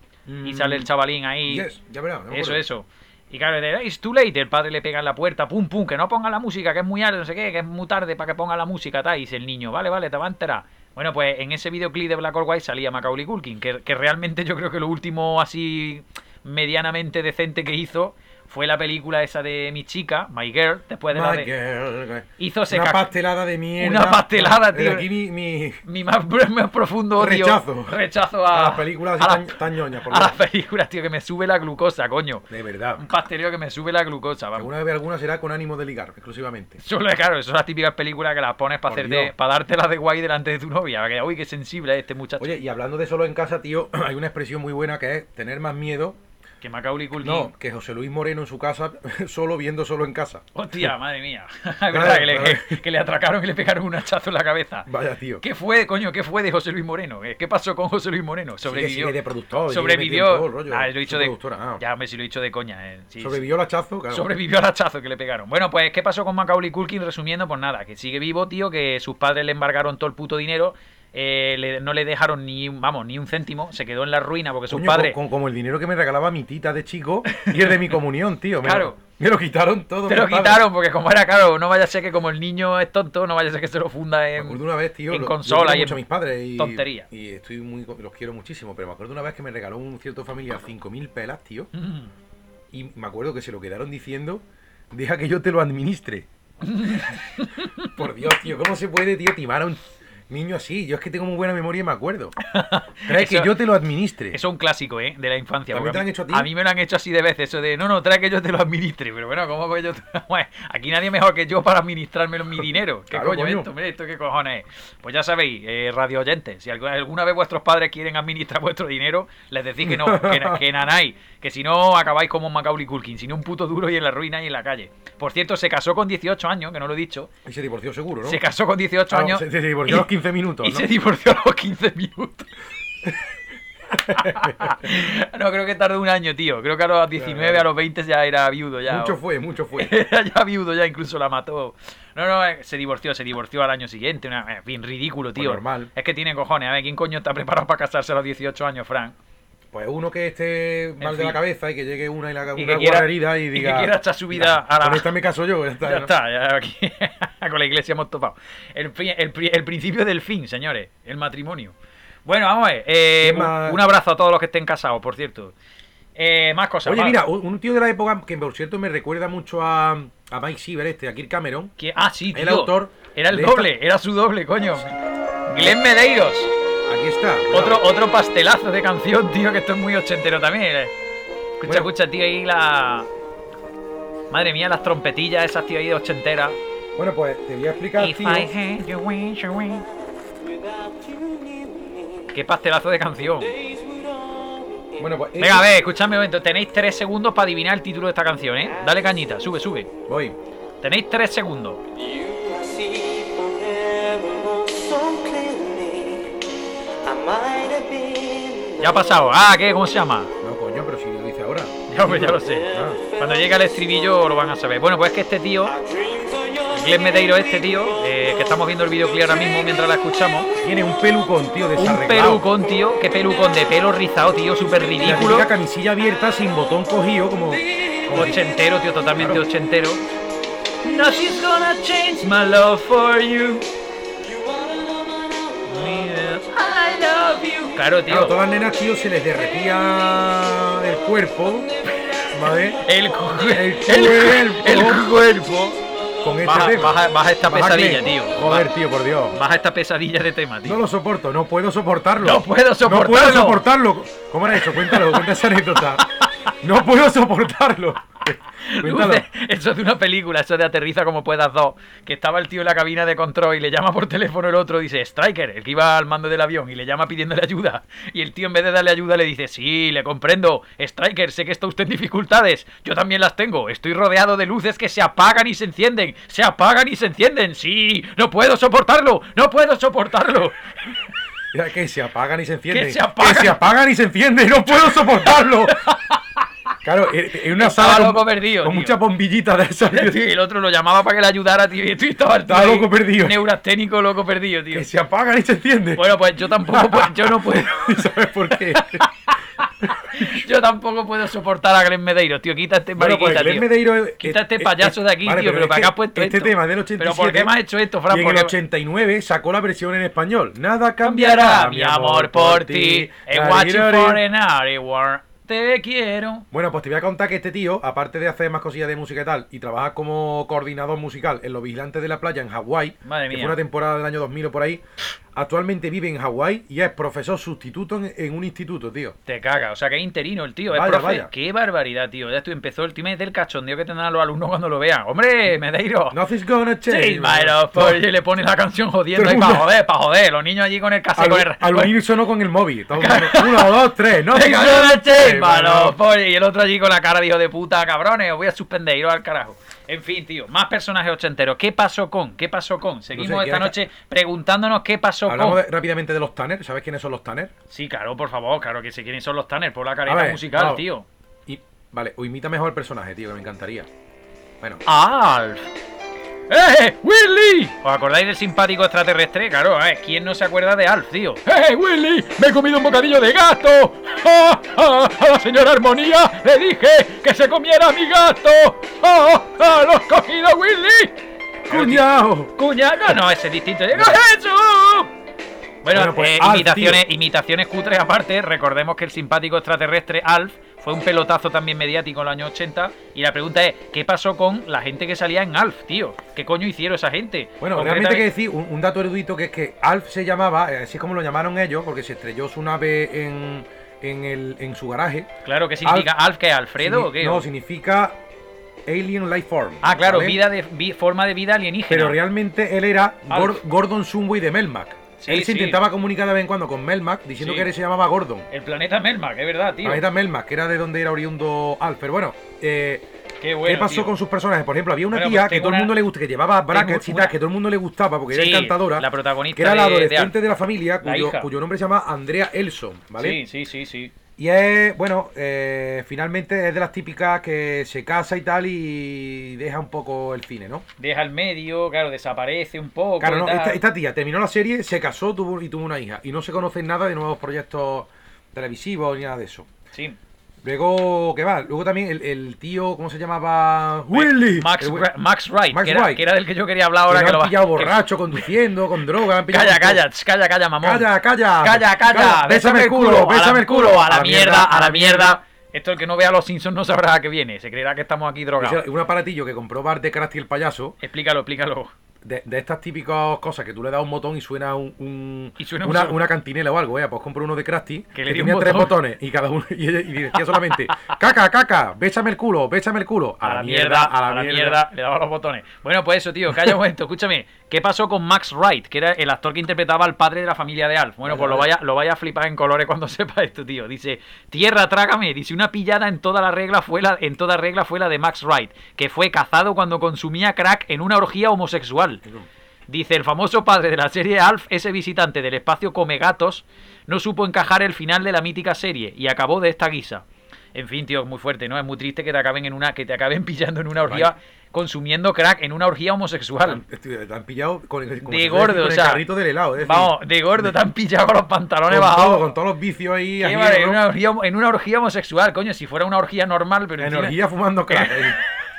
Y sale el chavalín ahí. Yes, ya verás, me Eso, acuerdo. eso. Y claro, de, it's too late, el padre le pega en la puerta, pum, pum, que no ponga la música, que es muy alto, no sé qué, que es muy tarde para que ponga la música, tal. Y dice el niño, vale, vale, te va a enterar. Bueno, pues en ese videoclip de Black or White salía Macaulay Culkin, que, que realmente yo creo que lo último así medianamente decente que hizo fue la película esa de Mi Chica, My Girl, después de la My de... girl. Hizo ese Una caca- pastelada de mierda. Una pastelada, Desde tío. aquí mi, mi Mi más, más profundo odio. Rechazo. Rechazo a... a las películas a así la- tan, tan ñoñas, por a las Dios. películas, tío, que me sube la glucosa, coño. De verdad. Un pasteleo que me sube la glucosa, vamos. Alguna vez alguna será con ánimo de ligar, exclusivamente. Solo, claro, eso son las típicas películas que las pones para Por hacerte, Dios. para dártelas de guay delante de tu novia. Para que, uy, qué sensible es este muchacho. Oye, y hablando de solo en casa, tío, hay una expresión muy buena que es tener más miedo Que Macaulay Culkin... No, que José Luis Moreno en su casa, solo viendo solo en casa. Hostia, madre mía. Es verdad que le, que, que le atracaron y le pegaron un hachazo en la cabeza. Vaya, tío. ¿Qué fue, coño? ¿Qué fue de José Luis Moreno? ¿Qué pasó con José Luis Moreno? Sobrevivió. Sí, sigue de productor. Sobrevivió. Todo el rollo, ah, lo he dicho de... ah. Ya, hombre, si lo he dicho de coña. Eh. Sí, Sobrevivió al hachazo, claro. Sobrevivió al hachazo que le pegaron. Bueno, pues, ¿qué pasó con Macaulay Culkin? Resumiendo, pues nada, que sigue vivo, tío, que sus padres le embargaron todo el puto dinero. Eh, le, no le dejaron ni vamos ni un céntimo, se quedó en la ruina porque sus Coño, padres como, como el dinero que me regalaba mi tita de chico y el de mi comunión, tío. Me, claro, lo, me lo quitaron todo. Te lo quitaron porque como era caro, no vaya a ser que como el niño es tonto, no vaya a ser que se lo funda en, me acuerdo una vez, tío, en lo, consola y mucho en a mis padres y, tontería. Y estoy muy, los quiero muchísimo, pero me acuerdo una vez que me regaló un cierto familiar cinco mil pelas, tío, mm. y me acuerdo que se lo quedaron diciendo, deja que yo te lo administre. Por Dios, tío, ¿cómo se puede, tío, timar a un niño así? Yo es que tengo muy buena memoria y me acuerdo. Trae que yo te lo administre. Eso es un clásico, ¿eh? De la infancia. ¿También te lo han hecho a ti? A mí me lo han hecho así de veces. Eso de, no, no, trae que yo te lo administre. Pero bueno, ¿cómo que yo te... Bueno, aquí nadie mejor que yo para administrarme mi dinero. ¿Qué claro, coño, coño. esto? Mire, ¿esto qué cojones es? Pues ya sabéis, eh, radio oyentes, si alguna, alguna vez vuestros padres quieren administrar vuestro dinero, les decís que no, que, que nanáis. Que si no, acabáis como un Macaulay Culkin. Si no, un puto duro y en la ruina y en la calle. Por cierto, se casó con dieciocho años, que no lo he dicho. Y se divorció seguro, ¿no? Se casó con dieciocho claro, años. Se, se divorció a los quince minutos, y ¿no? se divorció a los quince minutos. No, creo que tardó un año, tío. Creo que a los diecinueve, claro, a los veinte ya era viudo. Ya, mucho o... fue, mucho fue. Era ya viudo, ya incluso la mató. No, no, se divorció, se divorció al año siguiente. Una, en fin, ridículo, tío. Pues normal. Es que tiene cojones. A ver, ¿quién coño está preparado para casarse a los dieciocho años, Fran? Pues uno que esté mal de la cabeza y que llegue una y la y una quiera, herida y diga... Y que quiera echar su vida a la... Con esta me caso yo, ya está. Ya ¿no? está, ya aquí con la iglesia hemos topado. El, el, el principio del fin, señores, el matrimonio. Bueno, vamos a ver. Eh, más... Un abrazo a todos los que estén casados, por cierto. Eh, más cosas. Oye, más. mira, un tío de la época que, por cierto, me recuerda mucho a, a Mike Siever, este, a Kirk Cameron. ¿Qué? Ah, sí, tío. El autor. Era el doble, esta... era su doble, coño. Glenn Medeiros. Aquí está. Otro, otro pastelazo de canción, tío, que esto es muy ochentero también. Eh. Escucha, bueno. escucha, tío, ahí la... Madre mía, las trompetillas esas, tío, ahí de ochenteras. Bueno, pues te voy a explicar, If tío. I had your wish away. Qué pastelazo de canción. Bueno, pues... Venga, a ver, escuchadme un momento. Tenéis tres segundos para adivinar el título de esta canción, ¿eh? Dale cañita, sube, sube. Voy. Tenéis tres segundos. Ya ha pasado. Ah, ¿qué? ¿Cómo se llama? No, coño, pero si lo dice ahora. Ya, pues ya lo sé. Ah. Cuando llegue el estribillo lo van a saber. Bueno, pues es que este tío, Glenn Medeiros, este tío, eh, que estamos viendo el videoclip ahora mismo mientras la escuchamos. Tiene un pelucón, tío, desarreglado. Un pelucón, tío. Qué pelucón de pelo rizado, tío, súper ridículo. Una camisilla abierta sin botón cogido, como... como ochentero, tío, totalmente claro. ochentero. Nothing's gonna change my love for you. I love you. Claro, tío. Claro, a todas las nenas, tío, se les derretía el cuerpo, ¿vale? El, cu el cuerpo. El, el cuerpo. Con este baja, tema. Baja, baja esta baja pesadilla, que... tío. Joder, baja, tío, por Dios. Baja esta pesadilla de tema, tío. No lo soporto, no puedo soportarlo. No puedo soportarlo. No puedo soportarlo. ¿Cómo era eso? Cuéntalo, cuenta esa anécdota. No puedo soportarlo. Cuéntalo. Eso es de una película, eso de Aterriza como puedas dos, que estaba el tío en la cabina de control y le llama por teléfono el otro, dice Striker, el que iba al mando del avión, y le llama pidiéndole ayuda, y el tío en vez de darle ayuda le dice, sí, le comprendo, Striker, sé que está usted en dificultades, yo también las tengo, estoy rodeado de luces que se apagan y se encienden, se apagan y se encienden, sí, no puedo soportarlo, no puedo soportarlo. Mira, que se apagan y se encienden. Que se apagan, que se apagan y se encienden, no puedo soportarlo. Claro, en una estaba sala loco con, perdido, con tío. muchas bombillitas de esas. Tío, y el otro lo llamaba para que le ayudara, tío, y tú estaba el tío estaba loco perdido. Neurasténico loco perdido, tío. Que se apagan y se encienden. Bueno, pues yo tampoco, pues, yo no puedo. ¿Sabes por qué? Yo tampoco puedo soportar a Glenn Medeiros, tío. Quita este mariquita, bueno, pues, Glenn tío. Medeiros, Quita este eh, payaso eh, de aquí, vale, tío. pero, Pero para es qué has puesto este esto. tema del ochenta y siete. Pero ¿por qué me has hecho esto, Fran? Y en Porque... el ochenta y nueve sacó la versión en español. Nada cambiará, cambiará mi amor por ti. En Watching for an Hour. Te quiero. Bueno, pues te voy a contar que este tío, aparte de hacer más cosillas de música y tal, y trabaja como coordinador musical en Los Vigilantes de la Playa en Hawái, Madre mía. que fue una temporada del año dos mil o por ahí, actualmente vive en Hawái y es profesor sustituto en, en un instituto, tío. Te caga, o sea que es interino el tío, es Vaya, profe. vaya. Qué barbaridad, tío. Ya estoy empezó el tema del cachondeo que tendrán los alumnos cuando lo vean. ¡Hombre, Medeiro! Nothing's gonna change. Sí, pero pues, y le pone la canción jodiendo Todo ahí el para mundo- joder, para joder. Los niños allí con el cassette Al, con el. al con- unísono con el móvil. Todo el mundo, Uno, dos, tres. No, ¡Te cago en la chimba, los pollos! Y el otro allí con la cara de hijo de puta, cabrones, os voy a suspender, iros al carajo. En fin, tío, más personajes ochenteros. ¿Qué pasó con? ¿Qué pasó con? Seguimos No sé, esta ¿quieres noche preguntándonos qué pasó Hablamos con. de- rápidamente de los Tanner. ¿Sabes quiénes son los Tanner? Sí, claro, por favor, claro que sé quiénes son los Tanner, por la A careta ver, musical, vamos. tío. Y, vale, o imita mejor el personaje, tío, que me encantaría. Bueno, ¡Alf! ¡Eh, Willy! ¿Os acordáis del simpático extraterrestre? Claro, eh, ¿quién no se acuerda de Alf, tío? ¡Eh, Willy! ¡Me he comido un bocadillo de gato! ¡Ah, ah! A la señora Armonía le dije que se comiera mi gato. ¡Ah, ah! ¡Lo has cogido, Willy! ¡cuñado! ¡Cuñado! No, no, ese es distinto. ¡No es eso! Bueno, Bueno, pues, eh, Alf, imitaciones, tío. imitaciones cutres aparte. Recordemos que el simpático extraterrestre Alf fue un pelotazo también mediático en los años ochenta. Y la pregunta es, ¿qué pasó con la gente que salía en Alf, tío? ¿Qué coño hicieron esa gente? Bueno, realmente hay que decir un, un dato erudito, que es que Alf se llamaba, eh, así es como lo llamaron ellos, porque se estrelló su nave en, en, el, en su garaje. Claro, ¿qué significa Alf? ¿Qué? ¿Alfredo Signi- o qué? No, significa Alien Life Form. ah, claro, ¿vale? vida de vi- forma de vida alienígena. Pero realmente él era Alf. Gor- Gordon Shumway de Melmac. Sí, él se sí. intentaba comunicar de vez en cuando con Melmac diciendo Sí. que él se llamaba Gordon. El planeta Melmac, es verdad, tío. Planeta Melmac, que era de donde era oriundo Alf. Pero bueno, eh, Qué bueno, ¿qué pasó tío. con sus personajes? Por ejemplo, había una Bueno, tía pues que tengo todo el una- mundo le gusta, que llevaba brackets tengo y tal, una- que todo el mundo le gustaba porque Sí, era encantadora. la protagonista que era la de- de adolescente Alf. de, la familia, La cuyo, hija. cuyo nombre se llama Andrea Elson, ¿vale? Sí, sí, sí, sí. Y es, bueno, eh, finalmente es de las típicas que se casa y tal y deja un poco el cine, ¿no? Deja el medio, claro, desaparece un poco. Claro, y no, tal. esta, esta tía terminó la serie, se casó tuvo, y tuvo una hija. Y no se conocen nada de nuevos proyectos televisivos ni nada de eso. Sí. Luego, ¿qué va? Luego también el, el tío, ¿cómo se llamaba? Willy. Max, El- Ra- Max Wright, Max que, era, Wright. que era del que yo quería hablar ahora. que Que lo lo han pillado que- borracho, conduciendo, con droga. han pillado Calla, con todo. calla, tss, calla, calla, mamón. Calla, calla. Calla, calla. Bésame el culo, bésame el culo. A la mierda, a la mierda. Esto el que no vea Los Simpsons no sabrá a qué viene. Se creerá que estamos aquí drogados. Un aparatillo que compró Bart de Krusty el payaso. Explícalo, explícalo. De, de estas típicas cosas que tú le das un botón y suena un, un- Y suena un una, solo. una cantinela o algo, ¿eh? Pues compro uno de Krusty Que que, le di un tenía tres botón. botones y cada uno y, y decía solamente caca, caca, bésame el culo, bésame el culo. A, la mierda, a la, mierda. Le daba los botones. Bueno, pues eso, tío, calla un momento, escúchame. ¿Qué pasó con Max Wright, que era el actor que interpretaba al padre de la familia de Alf? Bueno, Vale, pues lo vale. vaya, lo vaya a flipar en colores cuando sepa esto, tío. Dice, tierra, trágame. Dice, una pillada en toda la regla fue la, en toda regla fue la de Max Wright, que fue cazado cuando consumía crack en una orgía homosexual. Dice, el famoso padre de la serie Alf, ese visitante del espacio come gatos, no supo encajar el final de la mítica serie y acabó de esta guisa. En fin, tío, es muy fuerte, ¿no? Es muy triste que te acaben en una, que te acaben pillando en una orgía, Vale. consumiendo crack en una orgía homosexual. Te te han pillado con, el- como De se suele gordo, decir, con o sea, el carrito del helado. Es decir, Vamos, de gordo, te han pillado con los pantalones con, todo, bajados. con todos los vicios ahí. Qué aquí, vale, ¿no? en, una orgía, en una orgía homosexual, coño, si fuera una orgía normal, pero En encima- orgía fumando crack. eh.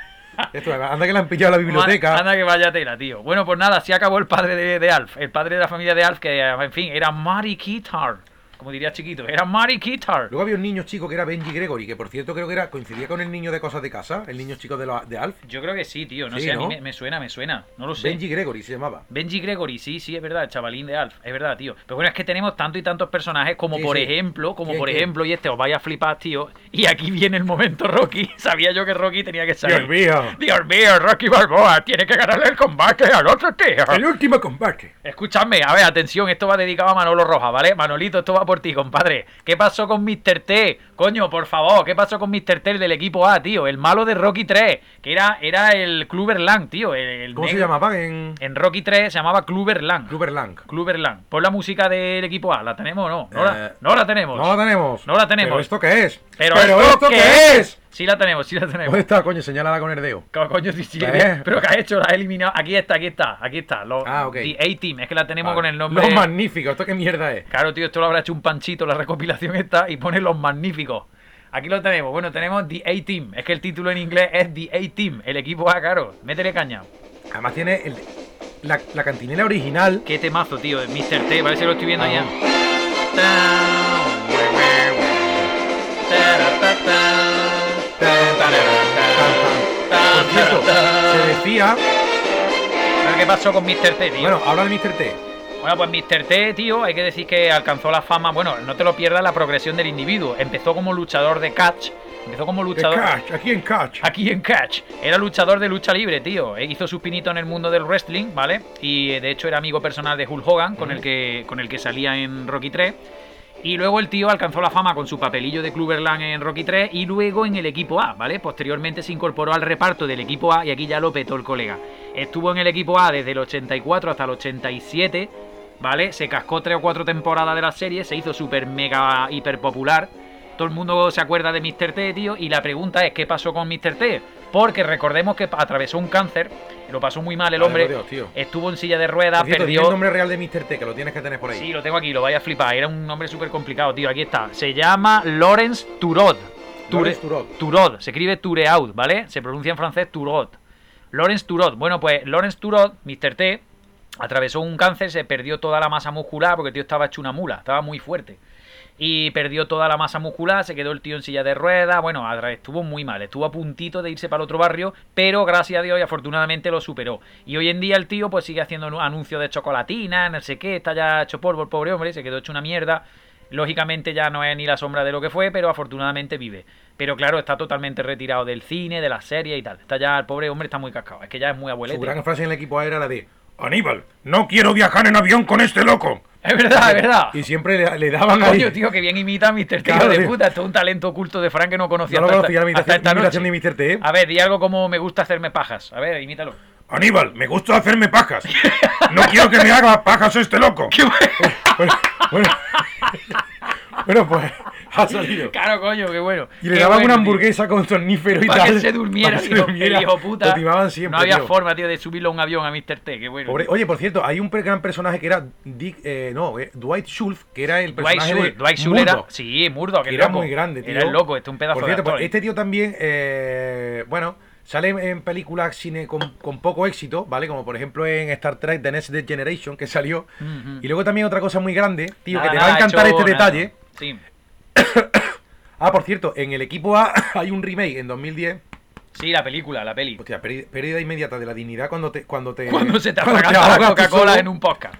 Esto, anda que le han pillado la biblioteca. Anda que vaya tela, tío. Bueno, pues nada, se acabó el padre de, de Alf. El padre de la familia de Alf, que, en fin, era Marty Kittar. Como diría chiquito, era Marty Kittar. Luego había un niño chico que era Benji Gregory, que por cierto creo que era coincidía con el niño de Cosas de Casa, el niño chico de, la- de Alf. Yo creo que sí, tío. No Sí, sé, a mí ¿no? me, me suena, me suena. No lo sé. Benji Gregory se llamaba. Benji Gregory, sí, sí, es verdad, el chavalín de Alf, es verdad, tío. Pero bueno, es que tenemos tanto y tantos personajes como Sí, por sí. ejemplo, como ¿Quién, por quién? ejemplo, y este os vaya a flipar, tío. Y aquí viene el momento Rocky. Sabía yo que Rocky tenía que salir. Dios mío. Dios mío, Rocky Balboa tiene que ganarle el combate al otro tío. El último combate. Escúchame, a ver, atención, esto va dedicado a Manolo Rojas, ¿vale? Manolito, esto va por ti, compadre. ¿Qué pasó con míster T? Coño, por favor, ¿qué pasó con míster T, el del equipo A, tío? El malo de Rocky tres, que era, era el Clubber Lang, tío. El, el ¿Cómo se negro. llamaba en En Rocky tres se llamaba Clubber Lang. Clubber Lang? Clubber Lang. Pon la música del equipo A, ¿la tenemos o no? No, la, Eh, no la tenemos. No la tenemos. No la tenemos. ¿Pero esto qué es? Pero, ¿esto, qué es? Sí la tenemos, sí la tenemos. ¿Dónde está, coño? Señálala con el dedo. Co- Coño, sí, sí, ¿Eh? pero ¿qué ha hecho? La ha eliminado. Aquí está, aquí está, aquí está. Los, Ah, ok. The A-Team, es que la tenemos Vale. con el nombre. Los magníficos. ¿Esto qué mierda es? Claro, tío, esto lo habrá hecho un panchito la recopilación esta y pone los magníficos. Aquí lo tenemos. Bueno, tenemos The A-Team. Es que el título en inglés es The A-Team, el equipo A, claro. Métele caña. Además tiene el, la, la cantinela original. Qué temazo, tío, de míster T. Parece que lo estoy viendo Ah. allá. Por cierto, se decía... A ver qué pasó con míster T, tío. Bueno, habla de míster T. Bueno, pues míster T, tío, hay que decir que alcanzó la fama. Bueno, no te lo pierdas la progresión del individuo. Empezó como luchador de catch. Empezó como luchador. De catch, aquí en catch. Aquí en catch. Era luchador de lucha libre, tío. E hizo su pinito en el mundo del wrestling, ¿vale? Y de hecho era amigo personal de Hulk Hogan, con, uh-huh. el, que, con el que salía en Rocky tres. Y luego el tío alcanzó la fama con su papelillo de Clubberland en Rocky tres y luego en el equipo A, ¿vale? Posteriormente se incorporó al reparto del equipo A y aquí ya lo petó el colega. Estuvo en el equipo A desde el ochenta y cuatro hasta el ochenta y siete, ¿vale? Se cascó tres o cuatro temporadas de la serie, se hizo súper mega hiper popular. Todo el mundo se acuerda de míster T, tío, y la pregunta es ¿qué pasó con míster T? Porque recordemos que atravesó un cáncer, lo pasó muy mal el hombre, Dios, tío. Estuvo en silla de ruedas, Por cierto, perdió... el nombre real de míster T, que lo tienes que tener por ahí. Sí, lo tengo aquí, lo vais a flipar, era un nombre súper complicado, tío, aquí está. Se llama Lawrence Turod. Lawrence Turod. Turod, se escribe Tureaud, ¿vale? Se pronuncia en francés Turod. Lawrence Turod. Bueno, pues Lawrence Turod, míster T, atravesó un cáncer, se perdió toda la masa muscular porque el tío estaba hecho una mula, estaba muy fuerte. Y perdió toda la masa muscular, se quedó el tío en silla de ruedas, bueno, estuvo muy mal, estuvo a puntito de irse para el otro barrio, pero gracias a Dios y afortunadamente lo superó. Y hoy en día el tío pues sigue haciendo anuncios de chocolatina, no sé qué, está ya hecho polvo el pobre hombre, se quedó hecho una mierda. Lógicamente ya no es ni la sombra de lo que fue, pero afortunadamente vive. Pero claro, está totalmente retirado del cine, de las series y tal. Está ya, el pobre hombre está muy cascado, es que ya es muy abuelete. Su gran frase en el equipo A era la de Aníbal, no quiero viajar en avión con este loco. Es verdad, es verdad. Y siempre le, le daban Coño, ahí. tío, que bien imita a míster T, Claro, de tío. puta. Esto es un talento oculto de Frank que no conocía No lo hasta, conocía, la esta, hasta imitación, esta imitación noche. de míster T. A ver, di algo como me gusta hacerme pajas. A ver, imítalo. Aníbal, me gusta hacerme pajas. No quiero que me haga pajas este loco. ¡Qué bueno! Bueno, bueno, bueno, pues ha salido. Claro, coño, qué bueno. Y le Qué daban bueno, una tío. hamburguesa con tornífero y Para tal. que se durmiera, para que se tío, durmiera. el hijo puta. Lo timaban siempre, no había tío. forma, tío, de subirlo a un avión a míster T, qué bueno. Pobre- Oye, por cierto, hay un pre- gran personaje que era Dick, eh, no, eh, Dwight Schultz, que era el Dwight personaje Schrute, de Dwight Schrute era... Murdoch, Sí, Murdoch, que el era loco. muy grande, tío. Era el loco, este es un pedazo Por cierto, de actor. pues, este tío también, eh, bueno, sale en películas cine con, con poco éxito, ¿vale? Como por ejemplo en Star Trek The Next Generation, que salió. Ujú. Y luego también otra cosa muy grande, tío, Nada, que te nada, va a encantar ha hecho este nada. detalle. Sí. Ah, por cierto, en el equipo A hay un remake en dos mil diez. Sí, la película, la peli. Hostia, pérdida, pérdida inmediata de la dignidad cuando te... Cuando, te, Cuando se te cuando atraganta la ahogas tú Coca-Cola solo. en un podcast.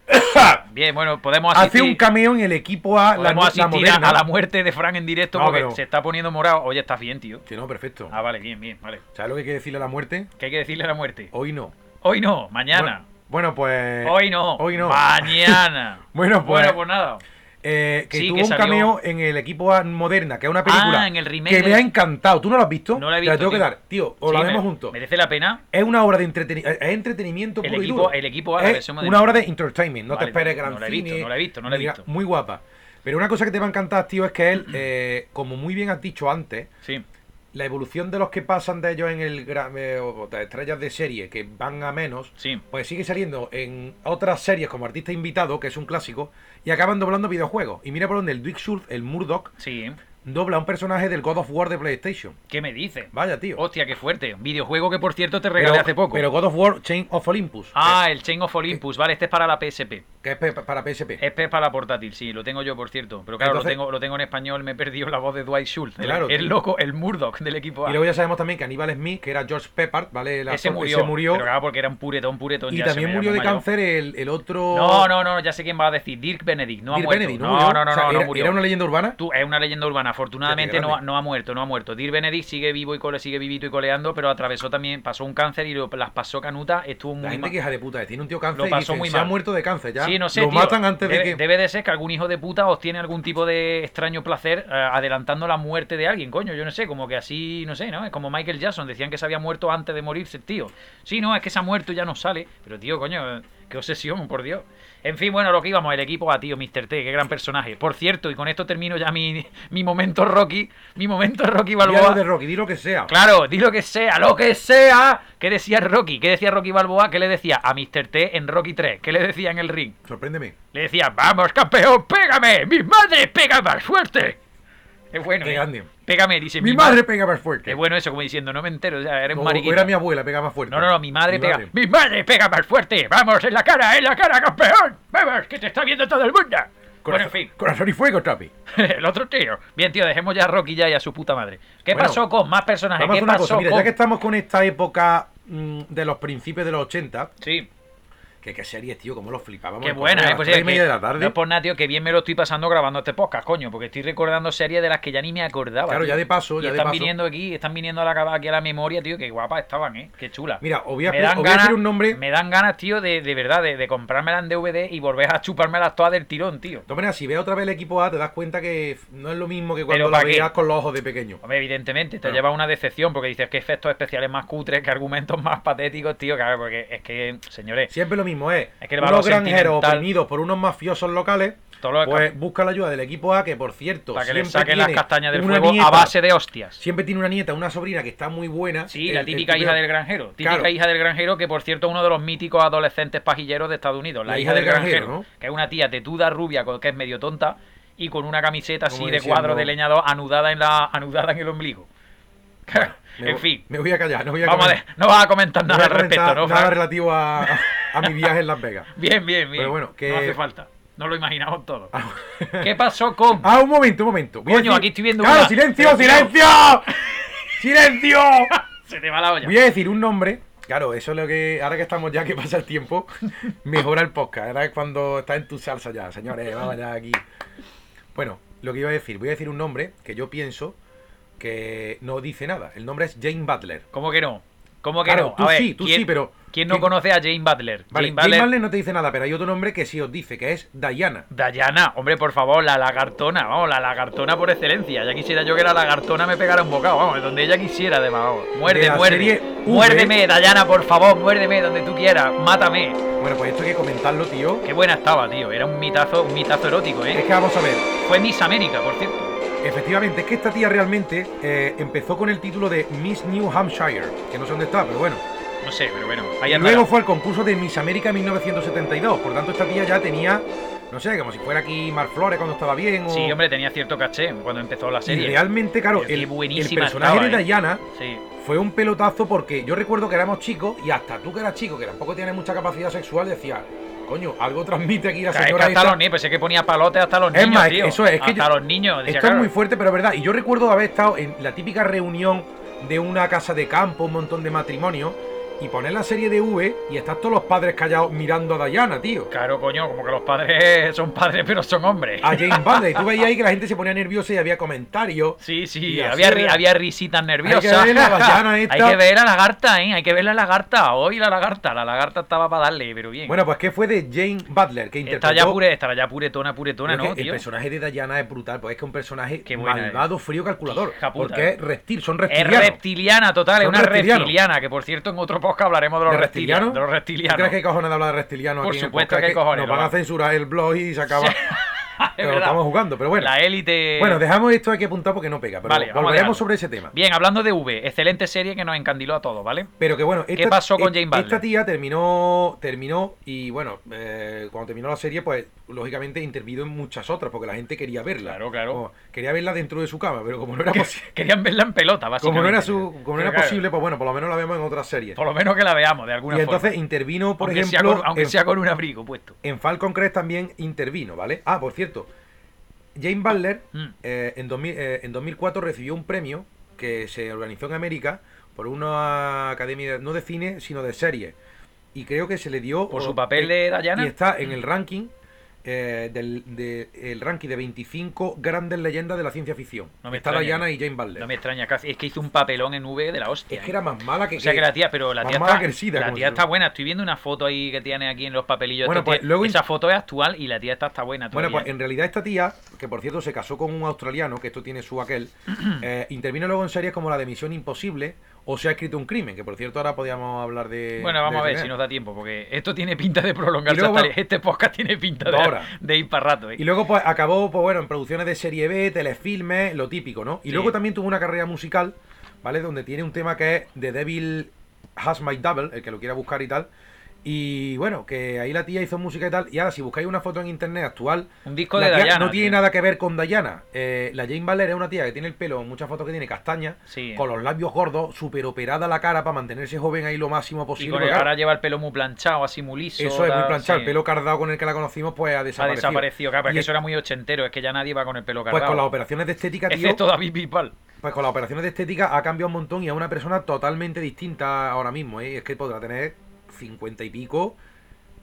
Bien, bueno, podemos asistir... Hace un cameo en el equipo A, la, Podemos la asistir moderna. a la muerte de Frank en directo No, porque pero- se está poniendo morado. Oye, estás bien, tío. Que no, perfecto. Ah, vale, bien, bien, vale. ¿Sabes lo que hay que decirle a la muerte? ¿Qué hay que decirle a la muerte? Hoy no. Hoy no, mañana. Bueno, bueno, pues... Hoy no. Hoy no. Mañana. Bueno, pues... Bueno, pues nada. eh, que Sí, tuvo que un salió- cameo en el equipo A Moderna, que es una película Ah, en el remake que de- me ha encantado. ¿Tú no lo has visto? No la he Te visto. la tengo que tío. dar. Tío, o Sí, la me- vemos juntos. ¿Merece la pena? Es una obra de entretenimiento. Es entretenimiento El puro y equipo- duro. el equipo A, la es versión moderna. una obra de entertainment. No Vale, te esperes no gran la he visto, cine, no la he visto, no la he ni- visto. Muy guapa. Pero una cosa que te va a encantar, tío, es que él, eh, como muy bien has dicho antes, Sí. la evolución de los que pasan de ellos en el gra- eh, o de estrellas de serie que van a menos, Sí. pues sigue saliendo en otras series como artista invitado, que es un clásico, y acaban doblando videojuegos. Y mira por donde el Dwight Schultz, el Murdoch, Sí. dobla a un personaje del God of War de PlayStation. ¿Qué me dices? Vaya, tío. Hostia, qué fuerte. Videojuego que por cierto te regalé Pero, hace poco. pero God of War Chain of Olympus, Ah, el Chain of Olympus. Vale, este es para la P S P. que es pe- para P S P. Este es para la portátil, sí, lo tengo yo, por cierto. Pero claro, Entonces- lo, tengo, lo tengo en español, me he perdido la voz de Dwight Schultz. El- Claro, el, tío. loco, el Murdoch del equipo A. Y luego ya sabemos también que Aníbal Smith, que era George Peppard, ¿vale? El ese, actor, murió, ese murió. Pero claro, porque era un puretón, puretón. Y ya se también veía murió muy de mayor. cáncer el, el otro... No, no, no, ya sé quién va a decir. Dirk Benedict, no ha Dirk muerto. Benedict, no, murió. no, no, O sea, no, no era, murió. era una leyenda urbana. Tú, es una leyenda urbana. Afortunadamente Qué no, ha- grande. no ha muerto, no ha muerto. Dirk Benedict sigue vivo y cole, sigue vivito y coleando, pero atravesó también, pasó un cáncer y lo- las pasó canuta, estuvo muy La gente mal. que hija de puta, tiene un tío cáncer Lo y pasó dicen, muy se mal. ha muerto de cáncer, ya Sí, no sé, lo tío. matan antes debe, de que... debe de ser que algún hijo de puta obtiene algún tipo de extraño placer eh, adelantando la muerte de alguien, coño, yo no sé, como que así, no sé, ¿no? Es como Michael Jackson, decían que se había muerto antes de morirse, tío. Sí, no, es que se ha muerto y ya no sale, pero tío, coño, qué obsesión, por Dios. En fin, bueno, lo que íbamos, el equipo A, tío, míster T, qué gran personaje. Por cierto, y con esto termino ya mi, mi momento Rocky, mi momento Rocky Di algo Balboa. de Rocky, di lo que sea. Claro, di lo que sea, lo que sea. ¿Qué decía Rocky? ¿Qué decía Rocky Balboa? ¿Qué le decía a míster T en Rocky tres? ¿Qué le decía en el ring? Sorpréndeme. Le decía, vamos campeón, pégame, mi madre pega más fuerte. Es bueno, Qué ¿eh? grande. Pégame, dice Mi madre pega más fuerte. Es bueno eso, como diciendo, no me entero, o sea, eres un O- mariquita. o era mi abuela, pega más fuerte. No, no, no, mi madre Mi pega. madre. Mi madre pega más fuerte. Vamos, en la cara, en la cara, campeón. Vamos, que te está viendo todo el mundo. Bueno, en Corazón, fin. corazón y fuego, Trapi. El otro tío. Bien, tío, dejemos ya a Rocky ya y a su puta madre. ¿Qué Bueno, pasó con más personajes? Vamos a ¿Qué hacer una pasó cosa, mira, con...? ya que estamos con esta época mm, de los principios de los ochenta, Sí, Que qué series, tío, cómo los flipábamos. Qué en buena, comer a eh, las pues tres es y media que de la tarde. no es por nada, tío, que bien me lo estoy pasando grabando este podcast, coño, porque estoy recordando series de las que ya ni me acordaba. Claro, tío. ya de paso, Y ya de están paso. viniendo aquí, están viniendo a la, aquí a la memoria, tío, que guapas estaban, eh, qué chula. Mira, os voy a, me os dan voy a ganas, decir un nombre. me dan ganas, tío, de, de verdad, de, de comprármelas en D V D y volver a chupármelas todas del tirón, tío. De todas maneras, si ves otra vez el equipo A, te das cuenta que no es lo mismo que cuando Pero la ¿para qué? veías con los ojos de pequeño. Hombre, evidentemente, te Claro. lleva una decepción porque dices que efectos especiales más cutres, que argumentos más patéticos, tío, claro, porque es que, señores, Siempre lo mismo es. Es que el unos valor granjeros sentimental- oprimidos por unos mafiosos locales, todo lo que- pues busca la ayuda del equipo A, que por cierto, para que le siempre saquen las tiene castañas del una fuego nieta- a base de hostias. Siempre tiene una nieta, una sobrina que está muy buena. Sí, El- la el típica típico- hija del granjero. Típica Claro. hija del granjero, que por cierto es uno de los míticos adolescentes pajilleros de Estados Unidos. La, hija del granjero, ¿no? que es una tía tetuda, rubia, con- que es medio tonta y con una camiseta así Como de diciendo- cuadro de leñador anudada en la anudada en el ombligo. Me en voy- fin, Me voy a callar, no voy a vamos a comentar- ver, no vas a comentar no voy nada a al respecto, comentar ¿no, nada Fran? relativo a, a, a mi viaje en Las Vegas. Bien, bien, bien. Pero bueno, que- No hace falta. No lo imaginamos todo. Ah, ¿Qué pasó con...? Ah, un momento, un momento. Voy a Coño, decir- aquí estoy viendo ¡Claro, una- silencio, Pero, tío. silencio! ¡Silencio! Se te va la olla. Voy a decir un nombre. Claro, eso es lo que... Ahora que estamos ya, que pasa el tiempo, mejora el podcast. Ahora es cuando estás en tu salsa ya. Señores, vamos ya aquí. Bueno, lo que iba a decir. Voy a decir un nombre que yo pienso que no dice nada. El nombre es Jane Butler. ¿Cómo que no? ¿Cómo que Claro, no? tú A ver, sí, tú ¿quién- sí, pero... ¿Quién no ¿quién- conoce a Jane Butler? Vale, Jane Jane Butler... Butler no te dice nada, pero hay otro nombre que sí os dice, que es Diana. Dayana, hombre, por favor, la lagartona, vamos, la lagartona por excelencia. Ya quisiera yo que la lagartona me pegara un bocado, vamos, donde ella quisiera, además, vamos. Muerde, De la muerde. serie V. Muérdeme, Dayana, por favor, muérdeme donde tú quieras, mátame. Bueno, pues esto hay que comentarlo, tío. Qué buena estaba, tío. Era un mitazo, un mitazo erótico, Es ¿eh? que vamos a ver. Fue Miss América, por cierto. Efectivamente, es que esta tía realmente eh, empezó con el título de Miss New Hampshire, que no sé dónde está, pero bueno. No sé, pero bueno, ahí Y andará. luego fue al concurso de Miss América en mil novecientos setenta y dos, por tanto esta tía ya tenía, no sé, como si fuera aquí Mar Flores cuando estaba bien o... Sí, hombre, tenía cierto caché cuando empezó la Y serie. realmente, claro, Qué el, el buenísima personaje estaba, de ¿eh? Diana Sí. fue un pelotazo porque yo recuerdo que éramos chicos y hasta tú que eras chico, que tampoco tienes mucha capacidad sexual, decías, coño, algo transmite aquí la Es que señora hasta esa. los niños, pensé que ponía palotes hasta los Es niños, más, tío. eso es, es que hasta yo- los niños. Decía, Esto claro, es muy fuerte, pero es verdad. Y yo recuerdo haber estado en la típica reunión de una casa de campo, un montón de matrimonios, y poner la serie de V y están todos los padres callados mirando a Diana, tío. Claro, coño, como que los padres son padres, pero son hombres. A James Butler. Y tú veías ahí que la gente se ponía nerviosa y había comentarios. Sí, sí, Y así había, ri- era. había risitas nerviosas. Hay que ver la Dayana esta. Hay que ver la lagarta, ¿eh? Hay que ver la lagarta. Hoy la lagarta. La lagarta estaba para darle, pero bien. Bueno, pues ¿qué fue de Jane Butler? Que Está interpretó... ya, pure, estará ya puretona, puretona, Pero es ¿no, que el tío? personaje de Diana es brutal, pues es que es un personaje Qué buena malvado, frío, calculador. Hija puta, porque eh. es reptil, son Es reptilianos. reptiliana, total, es Son una reptilianos. reptiliana. Que por cierto, en otro podcast hablaremos de los ¿De reptilianos. reptilianos? De los ¿Tú reptilianos. crees que hay cojones de hablar de reptiliano Por aquí en el supuesto podcast? que hay Es cojones, Nos lo van a va. censurar el blog y se acaba. Es Pero lo verdad. estamos jugando, pero bueno. La élite. Bueno, dejamos esto aquí apuntado porque no pega, pero Vale, vamos a volveremos dejarlo. sobre ese tema. Bien, hablando de V, excelente serie que nos encandiló a todos, ¿vale? Pero que bueno, esta, pasó con e- Jane Butler? Esta tía terminó, terminó y bueno, eh, cuando terminó la serie, pues lógicamente intervino en muchas otras porque la gente quería verla. Claro, claro. Como, quería verla dentro de su cama, pero como no era posible, Querían verla en pelota, básicamente. como no era su, como no era Pero claro, posible, pues bueno, por lo menos la vemos en otras series. Por lo menos que la veamos, de alguna Y entonces forma. intervino, por aunque ejemplo, sea con, aunque en, sea con un abrigo puesto. en Falcon Crest también intervino, ¿vale? Ah, por cierto, Jane Butler Mm. eh, en, dos mil, eh, en dos mil cuatro recibió un premio que se organizó en América por una academia, no de cine, sino de serie. Y creo que se le dio... ¿Por o- su papel eh, de Diana? Y está en el ranking, eh, del de, el ranking de veinticinco grandes leyendas de la ciencia ficción. No me está extraña. Diana y Jane Butler. No me extraña casi. Es que hizo un papelón en V de la hostia. Es que ¿eh? era más mala que... O sea que la tía, pero la más tía mala está, que el SIDA, la como tía se está llama. buena. Estoy viendo una foto ahí que tiene aquí en los papelillos. Bueno, estos, pues, tío. luego Esa in- foto es actual y la tía está, está buena Bueno, todavía. pues en realidad esta tía, que por cierto se casó con un australiano, que esto tiene su aquel, eh, intervino luego en series como la de Misión Imposible o Se ha escrito un crimen, que por cierto ahora podíamos hablar de... Bueno, vamos de a ver ese si tema. nos da tiempo, porque esto tiene pinta de prolongarse Y luego, hasta... bueno, Este podcast tiene pinta dos de, horas. de ir para rato, ¿eh? Y luego pues acabó, pues bueno, en producciones de serie B, telefilmes, lo típico, ¿no? Y Sí. luego también tuvo una carrera musical, ¿vale? Donde tiene un tema que es The Devil Has My Double, el que lo quiera buscar y tal. Y bueno, que ahí la tía hizo música y tal. Y ahora, si buscáis una foto en internet actual, Un disco la de tía Diana. no tiene tío. nada que ver con Diana. Eh, la Jane Butler es una tía que tiene el pelo, en muchas fotos que tiene castaña, Sí. con los labios gordos, súper operada la cara para mantenerse joven ahí lo máximo Y posible. con el- porque, ahora lleva el pelo muy planchado, así muy liso. eso es muy tal, planchado. sí. El pelo cardado con el que la conocimos, pues ha Ha desaparecido. desaparecido, claro, pero es Y que es- eso era muy ochentero, es que ya nadie va con el pelo Pues cargado. con las operaciones de estética, tío. Excepto David Bisbal. Pues con las operaciones de estética ha cambiado un montón y es una persona totalmente distinta ahora mismo, ¿eh? Es que podrá tener cincuenta y pico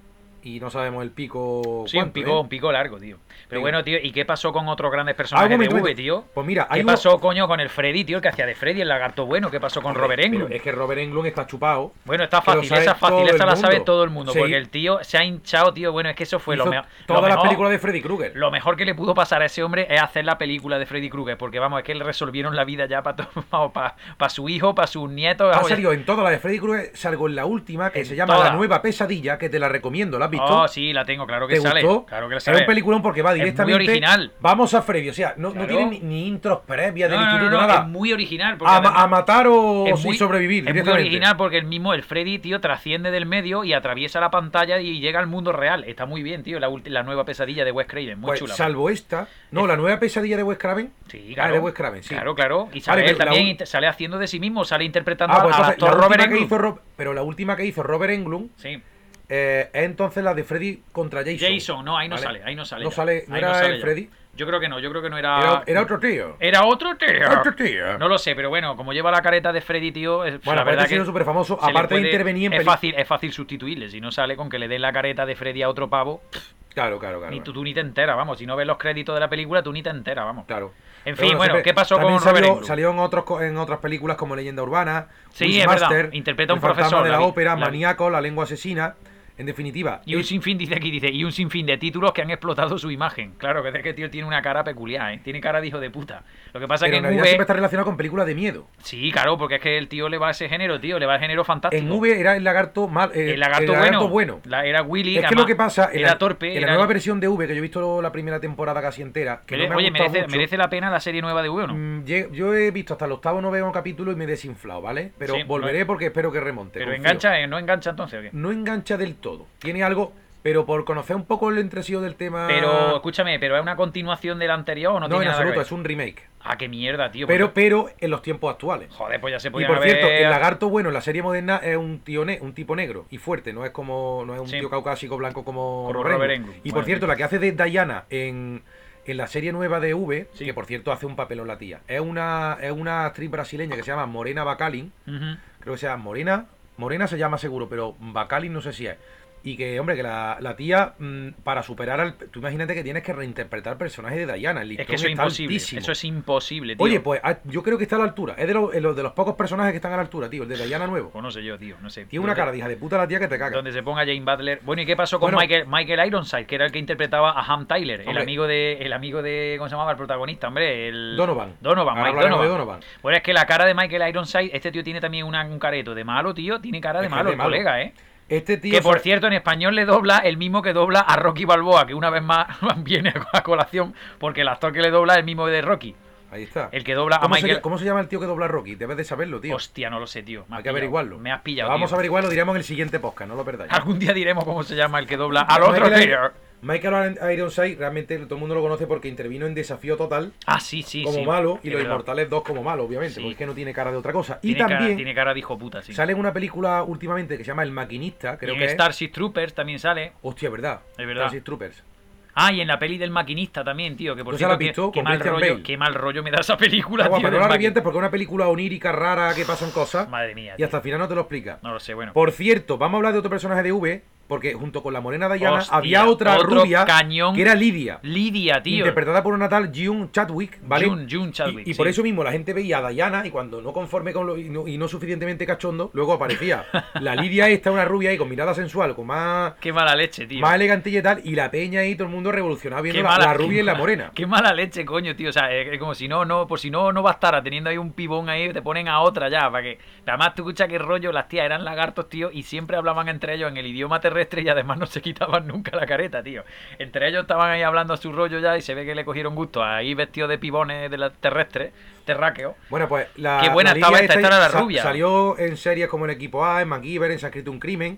y no sabemos el pico. Sí, un cuánto, pico, ¿eh? un pico largo, tío. Pero Venga. bueno, tío, ¿y qué pasó con otros grandes Ah, personajes un de momento, un V, momento. tío? Pues mira, hay ¿Qué uno- pasó, coño, con el Freddy, tío? El que hacía de Freddy, el lagarto bueno. ¿Qué pasó con Hombre, Robert pero Englund? es que Robert Englund está chupado. Bueno, está que lo fácil, sabe esa es fácil, todo esa el la sabe mundo. todo el mundo. Sí. Porque el tío se ha hinchado, tío. Bueno, es que eso fue lo, Hizo mejor, lo todas las mejor. películas de Freddy Krueger. Lo mejor que le pudo pasar a ese hombre es hacer la película de Freddy Krueger. Porque vamos, es que le resolvieron la vida ya para para su hijo, para sus nietos. Ha vamos, ya- salido en todas las de Freddy Krueger, salvo en la última, que En se llama todas. La Nueva Pesadilla, que te la recomiendo. ¿La has visto? Oh, sí, la tengo, claro que ¿Te sale. gustó? Claro que es sale. un peliculón porque va Es muy directamente. original. Vamos a Freddy, o sea, no, no Claro. tiene ni, ni intros previas del No, no, no, instituto, no, nada. es muy original. porque A, ma- además- a matar o es sí muy- sobrevivir. Es muy directamente. original porque el mismo, el Freddy, tío, trasciende del medio y atraviesa la pantalla y llega al mundo real. Está muy bien, tío, la, ulti- la nueva pesadilla de Wes Craven, muy Pues, chula. salvo esta, no, la nueva pesadilla de Wes Craven. Sí, Ah, claro. de Wes Craven, sí. Claro, claro. Y sale Vale, él pero la también, ul- inter- sale haciendo de sí mismo, sale interpretando Ah, pues al entonces, actor la Robert última que Englund. hizo Ro- pero la última que hizo Robert Englund Sí. eh, es entonces la de Freddy contra Jason. Jason, no, ahí no ¿vale? sale, ahí no sale. No ya. sale, ¿no Ahí era sale el ya. Freddy? Yo creo que no, yo creo que no era. Era, era otro tío. Era otro tío. Otro tío. No lo sé, pero bueno, como lleva la careta de Freddy, tío, es, Bueno, la verdad aparte de que ser súper famoso, se le aparte de puede- intervenir en es peli- fácil, es fácil sustituirle. Si no sale con que le den la careta de Freddy a otro pavo, Claro, claro, claro. ni tú, tú ni te enteras, vamos. Si no ves los créditos de la película, tú ni te enteras, vamos. Claro. En Pero fin, bueno, siempre- ¿qué pasó también con Robert salió, Englund? salió en, otros, co- en otras películas como Leyenda Urbana, Sí, es verdad, Wishmaster, interpreta a un El fantasma profesor, de la la vi- ópera, la vi. Maníaco, La lengua asesina. En definitiva, Y un es- sinfín, dice aquí, dice, y un sinfín de títulos que han explotado su imagen. Claro, que es que el tío tiene una cara peculiar, ¿eh? Tiene cara de hijo de puta. Lo que pasa es pero que en en realidad V... siempre está relacionado con películas de miedo. Sí, claro, porque es que el tío le va a ese género, tío, le va al género fantástico. En V era el lagarto mal, eh, el lagarto, bueno, bueno. La- era Willy, Es que además, lo que pasa en era la, torpe. en la era- nueva versión de V, que yo he visto la primera temporada casi entera, que Mere- no me ha Oye, gustado merece, mucho. merece la pena la serie nueva de V, ¿o ¿no? Mm, lle- Yo he visto hasta el octavo noveno capítulo y me he desinflado, ¿vale? Pero Sí, volveré no- porque espero que remonte. Pero confío. engancha, eh, ¿no engancha entonces o qué? No engancha del todo. Tiene algo, pero por conocer un poco el entresío del tema. Pero, escúchame, ¿pero es una continuación del anterior o no, no, tiene en nada que absoluto, ver? es un remake. Ah, qué mierda, tío. Pero, porque- pero en los tiempos actuales. Joder, pues ya se Y podían por cierto, haber- el lagarto bueno en la serie moderna es un tío ne- un tipo negro y fuerte, no es como no es un Sí. tío caucásico blanco como, Como Robert Robert Englund. Englund. Y Bueno, por cierto, tío. la que hace de Diana en, en la serie nueva de V, Sí. que por cierto hace un papelón la tía, es una es una actriz brasileña que se llama Morena Bacalin, Ujú. creo que se llama Morena, Morena se llama seguro, pero Bacalin no sé si es. Y que, hombre, que la, la tía, mm, para superar al... Tú imagínate que tienes que reinterpretar el personaje de Diana. El Es listón que eso es está imposible. altísimo. Eso es imposible, tío. Oye, pues ah, yo creo que está a la altura. Es de, los- de los, de los pocos personajes que están a la altura, tío. El de Diana nuevo. Pues no sé yo, tío, no sé. Tiene una Donde- cara de hija de puta la tía que te caga. Donde se ponga Jane Butler. Bueno, ¿y qué pasó con Bueno. Michael, Michael Ironside, que era el que interpretaba a Ham Tyler, el Hombre. amigo de el amigo de ¿cómo se llamaba el protagonista, hombre? El Donovan. Donovan, Ahora Mike hablaremos Donovan. de Donovan. Bueno, es que la cara de Michael Ironside, este tío tiene también una- un careto de malo, tío, tiene cara de Es que malo es de el malo. colega, ¿eh? Este tío... Que por sabe- cierto, en español le dobla el mismo que dobla a Rocky Balboa, que una vez más viene a colación, porque el actor que le dobla es el mismo de Rocky. Ahí está. El que dobla a ¿Cómo, Michael. se, ¿Cómo se llama el tío que dobla a Rocky? Debes de saberlo, tío. Hostia, no lo sé, tío. Me has Hay que pillado. averiguarlo. Me has pillado. Vamos tío. a averiguarlo, diremos en el siguiente podcast, no lo perdáis. Algún día diremos cómo se llama el que dobla al otro Michael, tío. Michael Ironside, realmente todo el mundo lo conoce porque intervino en Desafío Total Ah, sí, sí, como sí. malo y Es Los verdad. Inmortales dos como malo, obviamente, Sí. porque es que no tiene cara de otra cosa. Tiene y también cara, tiene cara de hijo puta, sí. sale en una película últimamente que se llama El Maquinista, creo y en que es. Starship Troopers también sale. Hostia, verdad. Es verdad. Starship Troopers. Ah, y en la peli del maquinista también, tío. Que por ¿Tú se cierto, la has qué- visto? qué, Con mal Christian rollo, Bale. qué mal rollo me da esa película, Está tío. guapa, no del la maqui- revientes porque es una película onírica rara que pasan cosas Madre mía, y tío. hasta el final no te lo explica. No lo sé, bueno. Por cierto, vamos a hablar de otro personaje de V, porque junto con la morena Diana Hostia, había otra otro rubia cañón. que era Lidia, Lidia, tío. interpretada por una tal June Chadwick, ¿vale? June- June Chadwick, y, y por sí. eso mismo la gente veía a Diana y cuando no conforme con lo y no, y no suficientemente cachondo, luego aparecía la Lidia esta, una rubia ahí con mirada sensual, con más, Qué mala leche, tío. más elegantilla y tal, y la peña ahí todo el mundo revolucionado viendo Qué la, mala- la qué rubia y la mala- morena. Qué mala leche, coño, tío. O sea, es como si no, no, por si no, no bastara teniendo ahí un pibón ahí, te ponen a otra ya, para que. Además, tú escuchas qué rollo, las tías eran lagartos, tío, y siempre hablaban entre ellos en el idioma terrestre y además no se quitaban nunca la careta, tío. Entre ellos estaban ahí hablando a su rollo ya y se ve que le cogieron gusto ahí vestidos de pibones de la terrestre, terráqueos. Bueno, pues la Qué buena la estaba Lidia esta, esta era la sa- rubia. Salió en series como El Equipo A, en MacGyver, en Se ha escrito un crimen.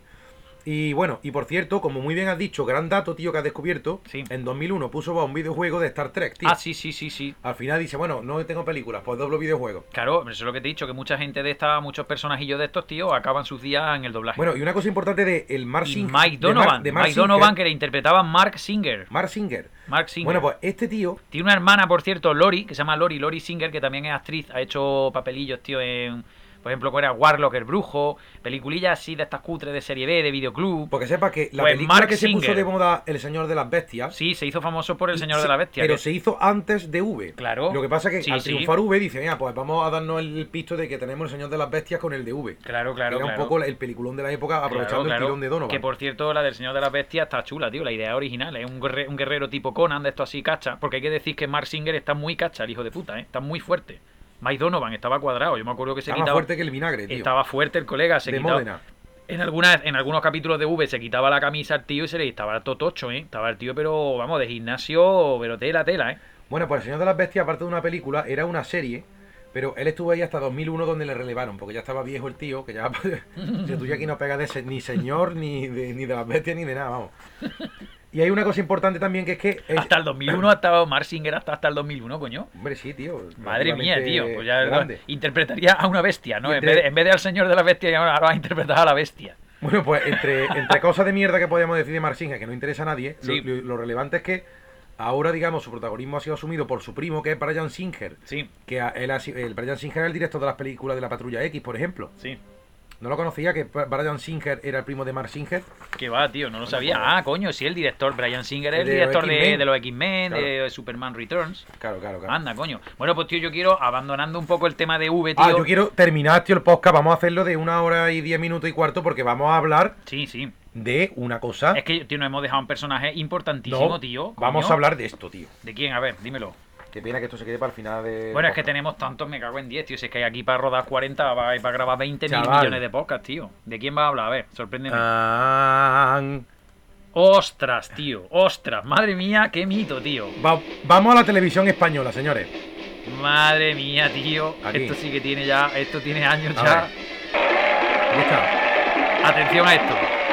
Y bueno, y por cierto, como muy bien has dicho, gran dato, tío, que has descubierto, Sí. en dos mil uno puso voz a un videojuego de Star Trek, tío. Ah, sí, sí, sí, sí. Al final dice, bueno, no tengo películas, pues doblo videojuegos. Claro, eso es lo que te he dicho, que mucha gente de esta, muchos personajillos de estos, tíos, acaban sus días en el doblaje. Bueno, y una cosa importante de el Mark y Singer. Mike de Mark- Donovan, de Mark Mike Singer, Donovan que le interpretaba Mark Singer. Mark Singer. Mark Singer. Bueno, pues este tío, Tiene una hermana, por cierto, Lori, que se llama Lori, Lori Singer, que también es actriz, ha hecho papelillos, tío, en... Por ejemplo, como era Warlock el Brujo, peliculillas así de estas cutres de serie B, de videoclub. Porque sepa que la Pues película Mark que se puso Singer. de moda, El Señor de las Bestias, Sí, se hizo famoso por El Señor se- de la Bestia. pero que- se hizo antes de V. Claro. Lo que pasa es que Sí, al sí. triunfar V dice, mira, pues vamos a darnos el pisto de que tenemos El Señor de las Bestias con el de V. Claro, claro, Era claro. un poco el peliculón de la época aprovechando Claro, claro. el tirón de Donovan. Que por cierto, la del Señor de las Bestias está chula, tío. La idea original. Es un, guerre- un guerrero tipo Conan, de esto así cacha. Porque hay que decir que Mark Singer está muy cacha, el hijo de puta, ¿eh? Está muy fuerte. Mike Donovan estaba cuadrado. Yo me acuerdo que se Está más quitaba. fuerte que el vinagre, tío. Estaba fuerte el colega, se de quitaba. Módena. En, algunas, en algunos capítulos de V se quitaba la camisa al tío y se le estaba totocho, ¿eh? Estaba el tío, pero vamos, de gimnasio, pero tela, tela, ¿eh? Bueno, pues El Señor de las Bestias, aparte de una película, era una serie, pero él estuvo ahí hasta dos mil uno donde le relevaron, porque ya estaba viejo el tío, que ya... si tú ya aquí no pegas de se- ni señor, ni de, ni de las bestias, ni de nada, vamos. Y hay una cosa importante también que es que... es- Hasta el dos mil uno ha estado Mark Singer hasta, hasta el dos mil uno, coño. Hombre, sí, tío. Madre mía, tío. relativamente Pues ya grande. interpretaría a una bestia, ¿no? Y En entre- vez, de, en vez de al señor de la bestia, ahora va a interpretar a la bestia. Bueno, pues entre, entre cosas de mierda que podríamos decir de Mark Singer, que no interesa a nadie, lo- Sí. lo, lo relevante es que ahora, digamos, su protagonismo ha sido asumido por su primo, que es Bryan Singer. Sí, Que a- él ha sido- el Bryan Singer es el director de las películas de la Patrulla X, por ejemplo. sí. ¿No lo conocía que Bryan Singer era el primo de Mark Singer? Que va, tío, no lo sabía. Ah, coño, sí, el director, Bryan Singer es el De los director de, X-Men. de los X-Men, Claro. de Superman Returns. Claro, claro, claro. Anda, coño. Bueno, pues tío, yo quiero, abandonando un poco el tema de V, tío. Ah, yo quiero terminar, tío, el podcast. Vamos a hacerlo de una hora y diez minutos y cuarto porque vamos a hablar Sí, sí. de una cosa. Es que, tío, nos hemos dejado un personaje importantísimo, No, tío. vamos coño. a hablar de esto, tío. ¿De quién? A ver, dímelo. Qué pena que esto se quede para el final de... Bueno, es que tenemos tantos, me cago en diez, tío. Si es que hay aquí para rodar cuarenta, va- hay para grabar veinte mil Chaval. millones de podcasts, tío. ¿De quién va a hablar? A ver, sorpréndeme. Ah, Ostras, tío. Ostras. Madre mía, qué mito, tío. va- vamos a la televisión española, señores. Madre mía, tío. Aquí. Esto sí que tiene ya, esto tiene años A ya. ver. Ahí está. Atención a esto.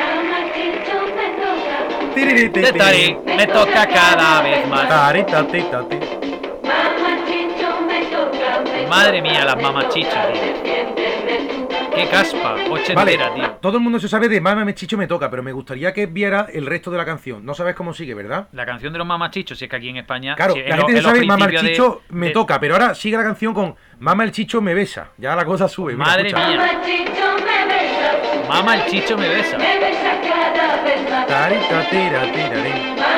Tiriri, ti, ti. Tetari, me toca cada vez más. Tari, tati, tati. Madre mía, las mamachichas, tío. Qué caspa, Vale, ochentera, tío. todo el mundo se sabe de Mama me chicho me toca, pero me gustaría que viera el resto de la canción. No sabes cómo sigue, ¿verdad? La canción de los mamachichos, si es que aquí en España. Claro, sí, en la lo- gente en se los sabe Mama el principios de- chicho me de- toca, pero ahora sigue la canción con Mama el chicho me besa. Ya la cosa sube. mira, Madre escucha. mía. Mama el chicho me besa. Tari, tati, tira, tirarín.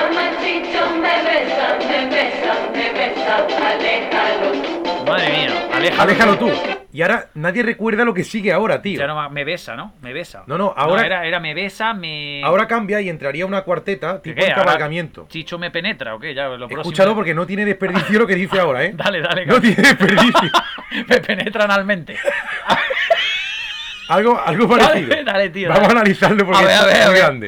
Madre mía, aléjalo. Aléjalo tú. Y ahora nadie recuerda lo que sigue ahora, tío. Ya no ma- me besa, ¿no? Me besa. No, no, ahora- era, era me besa, me. Ahora cambia y entraría una cuarteta tipo ¿Qué? Ahora encabalgamiento. Chicho me penetra, ¿o qué? Ya, lo próximo. Escúchalo porque no tiene desperdicio lo que dice ahora, ¿eh? Dale, dale. No tiene desperdicio. Me penetra analmente. Algo, algo parecido. Dale, dale, tío, Vamos dale. a analizarlo porque A ver, es a ver, a muy ver. grande.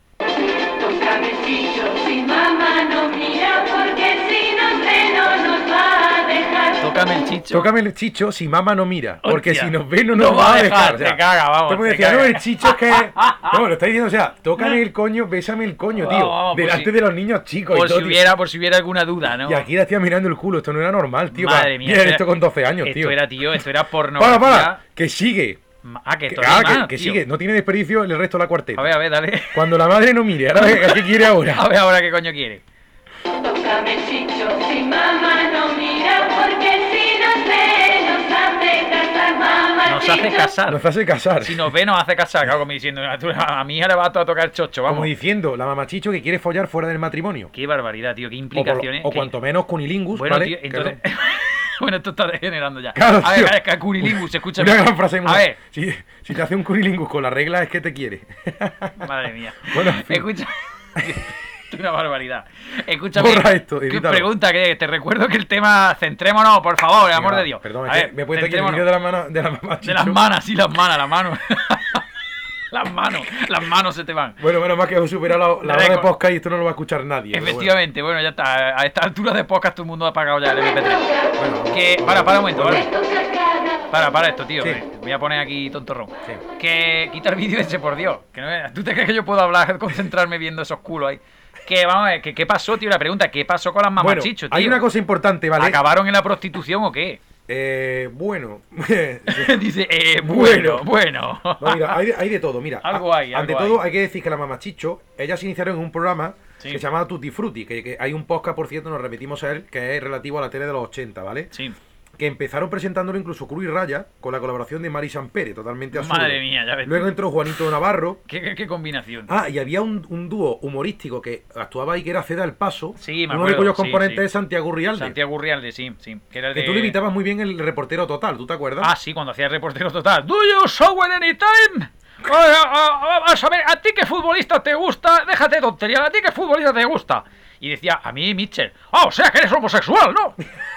Tócame el chicho. Tócame el chicho si mamá no mira. Porque Hostia. si nos ve no No nos va va a a dejar, dejar. o sea, te caga, vamos, todo el mundo te decía, caga. no, el chicho es que. No, lo está diciendo, o sea, tócame el coño, bésame el coño, tío. Vamos, vamos, por delante si- de los niños chicos. Por y todo, si tío. hubiera, por si hubiera alguna duda, ¿no? Y aquí la tía mirando el culo. Esto no era normal, tío. Madre para- mía. Mira esto esto era- con doce años, esto tío. era, tío, esto era Para, pornografía. para, que sigue. Ah, que Que, esto ah, es que, más, que tío. sigue. No tiene desperdicio el resto de la cuarteta. A ver, a ver, dale. Cuando la madre no mire, ahora venga, ¿qué quiere ahora? A ver ahora qué coño quiere. Tócame chicho, si mamá no mira, porque si nos ve nos hace casar, mamá Nos hace chicho. casar. Nos hace casar. Si nos ve, nos hace casar. Claro, como diciendo, a tu- a mi hija le va a tocar chocho, vamos. Como diciendo, la mamachicho que quiere follar fuera del matrimonio. Qué barbaridad, tío, qué O, por lo- implicaciones. o qué- cuanto menos cunilingus, Bueno, ¿vale? tío, Que entonces. no- Bueno, esto está degenerando ya. Claro, a ver, tío. a ver, que cunilingus, escúchame. Una gran frase. A ver, Si, si te hace un cunilingus con la regla es que te quiere. madre mía. Bueno, en fin. Escucha. Esto es una barbaridad. Escúchame. Borra esto, ¿Qué edítalo. pregunta que te recuerdo que el tema. Centrémonos, por favor, el amor Venga, de Dios. Perdón, A es que ver, me he puesto aquí el centrémonos. vídeo de la mano de la mamachicho. De las manos, sí, las manos, las manos. Las manos, las manos se te van. Bueno, menos más que hemos superado la, la hora de Récord. podcast y esto no lo va a escuchar nadie. pero Efectivamente, bueno. ya está. A esta altura de podcast todo el mundo ha apagado ya el eme pe tres. Bueno, bueno, Que. bueno, Para, para un momento, bueno. ¿vale? Para, para esto, tío. Sí. que Voy a poner aquí tontorrón. Sí. Que quita el vídeo ese, por Dios. Que no es- ¿Tú te crees que yo puedo hablar, concentrarme viendo esos culos ahí? Que vamos a ver, que, ¿qué pasó, tío? La pregunta, ¿qué pasó con las Bueno, mamachichos, tío? hay una cosa importante, ¿vale? ¿Acabaron en la prostitución o qué? Eh, bueno. Dice, eh, bueno, bueno. No, mira, hay, de- hay de todo, mira. Algo A- hay, Ante algo todo, hay. hay que decir que la mamachicho, ellas se iniciaron en un programa Sí. que se llama Tutti Frutti, que, que hay un podcast, por cierto, nos repetimos a él, que es relativo a la tele de los ochenta, ¿vale? Sí, que empezaron presentándolo incluso Cruz y Raya, con la colaboración de Mari Sampere, totalmente absurdo. Madre mía, ya ves. Luego entró Juanito Navarro. ¿Qué, qué, qué combinación? Ah, y había un, un dúo humorístico que actuaba ahí que era Ceda el Paso. Sí, me uno de acuerdo, cuyos sí, componentes sí. es Santiago Urrialde. Santiago Urrialde, sí, sí. Que, era el Que de... tú le imitabas muy bien el reportero total, ¿tú te acuerdas? Ah, sí, cuando hacía el reportero total. ¿Do you show it anytime? Vamos a ver, ¿a ti qué futbolista te gusta? Déjate de tontería, ¿a ti qué futbolista te gusta? Y decía, a mí Mitchell. Ah, o sea que eres homosexual, ¿no?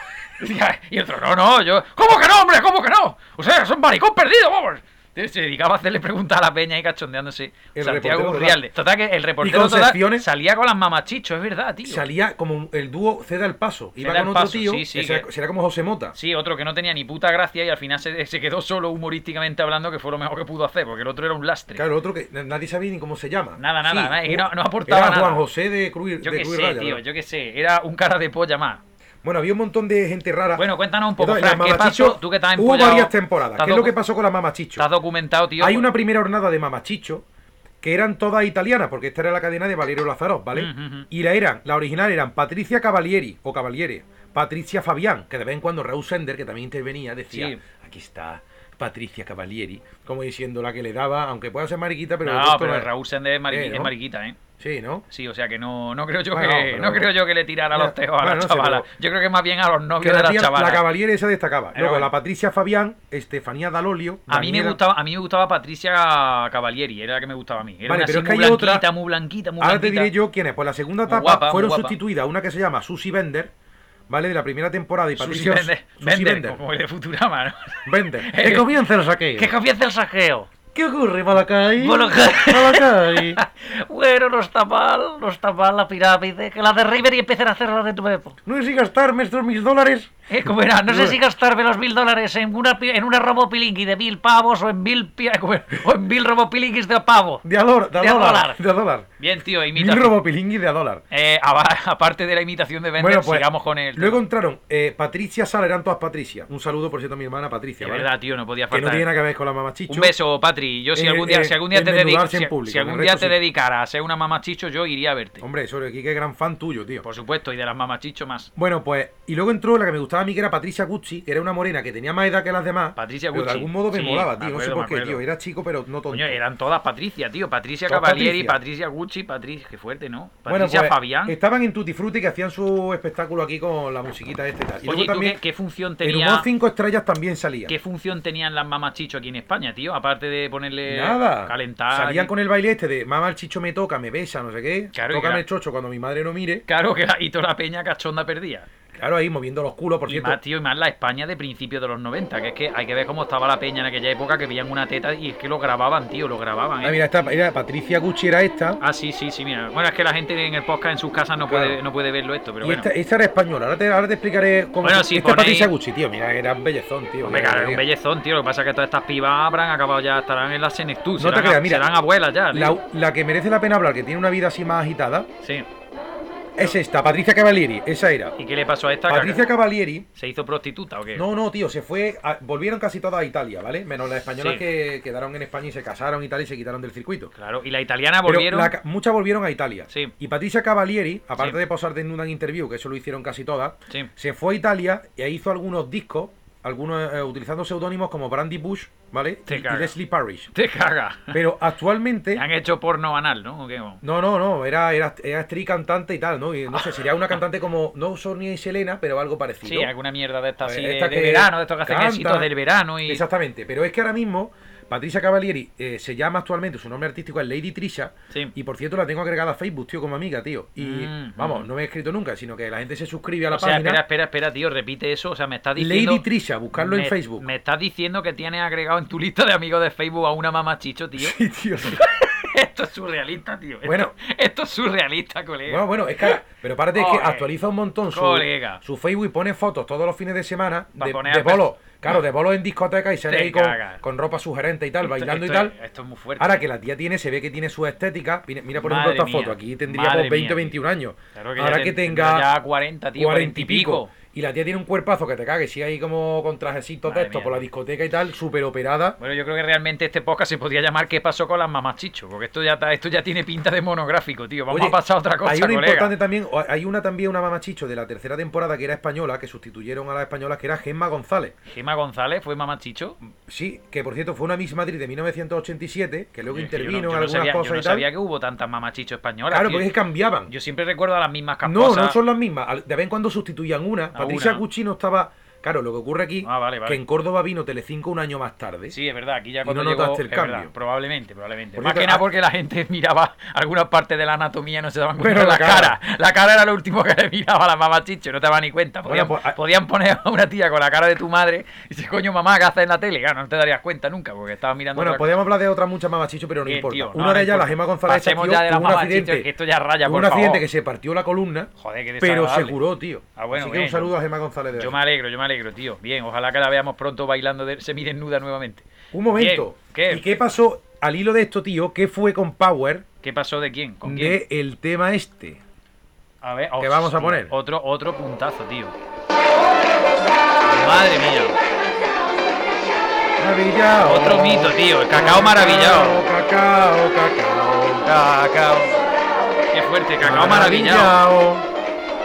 Y el otro, no, no, yo... ¿Cómo que no, hombre? ¿Cómo que no? O sea, es un maricón perdido, vamos. Se dedicaba a hacerle preguntas a la peña y cachondeándose. El Santiago reportero Urrialde. Total, que el reportero con total secciones- salía con las mamachichos, es verdad, tío. Salía como el dúo Ceda el Paso. Iba Ceda con el otro Paso, tío, sí, sí, que será, que- será como José Mota. Sí, otro que no tenía ni puta gracia y al final se, se quedó solo humorísticamente hablando, que fue lo mejor que pudo hacer, porque el otro era un lastre. Claro, el otro que nadie sabía ni cómo se llama. Nada, nada, Sí, nada, es que un- no- no aportaba era nada. Juan José de Cruz, Yo de qué Cruz y sé, Raya, tío, ¿no? yo qué sé. Era un cara de polla más. Bueno, había un montón de gente rara. Bueno, cuéntanos un poco, Entonces, Fran, las ¿qué Mamachicho, pasó? Tú que estás hubo empollado. varias temporadas. ¿Estás ¿Qué es lo docu- que pasó con las Mamachicho? Estás documentado, tío. Hay una primera hornada de Mamachicho que eran todas italianas, porque esta era la cadena de Valerio Lázaro, ¿vale? Ujú, ujú. Y la eran, la original eran Patricia Cavalieri, o Cavaliere, Patricia Fabián, que de vez en cuando Raúl Sender, que también intervenía, decía, Sí. aquí está Patricia Cavalieri, como diciendo la que le daba, aunque pueda ser mariquita, pero... No, esto pero no el es. Raúl Sender es, mariqui- Eh, ¿no? es mariquita, ¿eh? Sí, ¿no? Sí, o sea que no, no creo yo Bueno, que pero- no creo yo que le tirara Ya, los teos a bueno, la no sé, chavala. pero- Yo creo que más bien a los Que novios la, de la tía- chavala. la Cavaliere esa destacaba. Pero Luego bueno. la Patricia Fabián, Estefanía Dalolio... A mí me Daniela- gustaba, a mí me gustaba Patricia Cavalieri, era la que me gustaba a mí. Era Vale, una pero así es que muy hay blanquita, otra- muy blanquita, muy Ahora te blanquita. diré yo quién es. Pues la segunda Muy etapa guapa, muy fueron guapa. sustituidas una que se llama Susi Bender, ¿vale? De la primera temporada y Susi Patricia Bender, Susi Bender, Bender. como el de Futurama, ¿no? Bender. Que comienza el saqueo. Que comience el saqueo. ¿Qué ocurre, Malacay? Malacay. Malacay. Bueno, no está mal, no está mal la pirámide. Que la derriben y empiecen a hacerla de nuevo. No sé si gastarme estos mil dólares. Eh, como era, no sé si gastarme los mil dólares en una, pi- en una robopilingui de mil pavos o en mil, pi- como era, o en mil robopilingüis de pavo. De a, dólar, de a De a dólar. dólar. De a dólar. Bien, tío, Mil imitación. robopilingui de a dólar. Eh, aba- aparte de la imitación de Bender, Bueno, pues, sigamos con el... luego entraron eh, Patricia Sala, eran todas Patricia. Un saludo, por cierto, a mi hermana Patricia, De ¿vale? verdad, tío, no podía Que faltar. no tiene nada que ver con la mamachicho. Un beso, Patri. Yo si Eh, algún día, eh, si algún día te desnudarse dedicas, en si, público, si algún en el día resto te sí. dedicara a ser una mamachicho, yo iría a verte. Hombre, sobre aquí que es gran fan tuyo, tío. Por supuesto, y de las mamachicho más. Bueno, pues, y luego entró la que me gustaba a mí, que era Patricia Gucci, que era una morena que tenía más edad que las demás. Patricia pero de Gucci. algún modo me Sí, molaba, me tío. No sé acuerdo, por me qué, acuerdo. tío. Era chico, pero no tonto. Coño, eran todas Patricia, tío. Patricia Todas Cavalieri, Patricia. Patricia Gucci, Patricia... Qué fuerte, ¿no? Bueno, Patricia pues, Fabián. estaban en Tutti Frutti que hacían su espectáculo aquí con la musiquita este y tal. Y Oye, luego ¿y tú también qué, qué función en tenía... Humor cinco estrellas también salía. ¿Qué función tenían las mamachicho aquí en España, tío? Aparte de ponerle... Nada. Calentar... Salían y- con el baile este de mamá el chicho me toca, me besa, no sé qué. Claro, y Tócame claro. el chocho cuando mi madre no mire. Claro, que la, y toda la peña cachonda perdía. Claro, ahí moviendo los culos, por Y cierto. más, tío, y más la España de principios de los noventa, que es que hay que ver cómo estaba la peña en aquella época, que veían una teta y es que lo grababan, tío, lo grababan, ¿eh? Ah, mira, esta, mira, Patricia Gucci era esta. Ah, sí, sí, sí, mira. Bueno, es que la gente en el podcast en sus casas no puede, Claro. no puede verlo esto, pero y bueno. esta, esta era española. Ahora te, ahora te explicaré cómo. Bueno, se- si esta es ponéis- Patricia Gucci, tío. Mira, era un bellezón, tío. Hombre, mira, claro, es un mira. bellezón, tío. Lo que pasa es que todas estas pibas habrán acabado ya, estarán en la Senectú. No te serán, creas, mira. serán abuelas ya, tío. La, la que merece la pena hablar, que tiene una vida así más agitada, Sí. es esta, Patricia Cavalieri. Esa era. ¿Y qué le pasó a esta? Patricia caca? Cavalieri. ¿Se hizo prostituta o qué? No, no, tío, se fue. a- volvieron casi todas a Italia, ¿vale? Menos las españolas Sí. que quedaron en España y se casaron y tal y se quitaron del circuito. Claro, y la italiana Pero volvieron... la ca- muchas volvieron a Italia. Sí. Y Patricia Cavalieri, aparte Sí. de posar desnuda en interview, que eso lo hicieron casi todas, Sí. se fue a Italia y ahí hizo algunos discos, algunos eh, utilizando seudónimos como Brandy Bush, ¿vale? Te Y, y cagas. Leslie Parrish. Te caga. Pero actualmente. Han hecho porno anal, ¿no? ¿O qué? No, no, no, era, era, era actriz, cantante y tal, ¿no? Y no sé, sería una cantante como, no Sonia y Selena, pero algo parecido. Sí, alguna mierda de estas así Eh, de, esta de que verano, de estos que hacen canta. éxitos del verano y... Exactamente, pero es que ahora mismo Patricia Cavalieri eh, se llama actualmente, su nombre artístico es Lady Trisha, Sí. y por cierto la tengo agregada a Facebook, tío, como amiga, tío. Y Mm, vamos, mm. no me he escrito nunca, sino que la gente se suscribe a la O sea, página. espera, espera, espera, tío, repite eso. O sea, me estás diciendo... Lady Trisha, buscarlo en me- Facebook. Me estás diciendo que tienes agregado en tu lista de amigos de Facebook a una mamachicho, tío. Sí, tío. Esto es surrealista, tío. Esto, Bueno. esto es surrealista, colega. Bueno, bueno, es que, pero párate, es que Joder. actualiza un montón su, Colega. su Facebook y pone fotos todos los fines de semana Pa' de, poner de a- bolos, claro, de bolos en discotecas y sale Te ahí con, cagas. con ropa sugerente y tal, Esto- bailando esto y tal. es- esto es muy fuerte. Ahora que la tía tiene, se ve que tiene su estética. Mira, mira por Madre ejemplo esta mía. foto, aquí tendría Madre por veinte mía, o veintiún años. Claro que Ahora ya que ten- tenga ya cuarenta, tío, cuarenta y pico. Y la tía tiene un cuerpazo que te cague, sí, ahí como con trajecitos Madre de estos mía, por la tío. discoteca y tal, súper operada. Bueno, yo creo que realmente este podcast se podría llamar ¿Qué pasó con las mamás Chicho? Porque esto ya está, esto ya tiene pinta de monográfico, tío. Vamos Oye, a pasar a otra cosa, hay una colega. importante también, o- hay una también, una mamachicho de la tercera temporada que era española, que sustituyeron a las españolas, que era Gemma González. Gemma González fue mamá Chicho. Sí, que por cierto fue una Miss Madrid de mil novecientos ochenta y siete, que luego Es que yo intervino no- yo en no algunas sabía, yo cosas no y tal. sabía que hubo tantas mamás Chicho españolas. Claro, tío. porque es que cambiaban. Yo siempre recuerdo a las mismas No, casposas. no son las mismas. Al- De vez en cuando sustituían una. Patricia una. Cuchino estaba. Claro, lo que ocurre aquí, Ah, vale, vale. que en Córdoba vino Telecinco un año más tarde. Sí, es verdad, aquí ya Y cuando no llegó, notaste el es cambio. verdad, probablemente, probablemente. Por Más cierto, que nada ah- porque la gente miraba algunas partes de la anatomía y no se daban cuenta Pero de la la cara. cara. La cara era lo último que le miraba a la mamá Chicho, no te daba ni cuenta. Podían, Bueno, pues, ah- podían poner a una tía con la cara de tu madre y dice, coño, mamá, ¿qué haces en la tele? Claro, no te darías cuenta nunca porque estabas mirando Bueno, otra podríamos hablar de otras muchas mamachichos, pero no Bien, importa. tío, no, una no de ellas, importa. la Gemma González, Pasemos tío, ya de las tuvo un mamachichos, accidente. que esto ya raya, tuvo por un accidente favor. que se partió la columna, Joder, qué pero se desagradable. curó, tío. Ah, bueno, Así que bien. un saludo a Gemma González de Yo verdad. me alegro, yo me alegro, tío. Bien, ojalá que la veamos pronto bailando de, semidesnuda nuevamente. Un momento. Bien, ¿qué? ¿Y qué pasó al hilo de esto, tío? ¿Qué fue con Power ¿Qué pasó de quién? ¿Con quién? de el tema este? A ver, ¿Qué vamos a hostia, poner? Otro, otro puntazo, tío. Madre mía. Maravillao. Otro mito, tío. El cacao maravillado. Cacao, cacao. Cacao. Qué fuerte, cacao maravillado. Maravillao.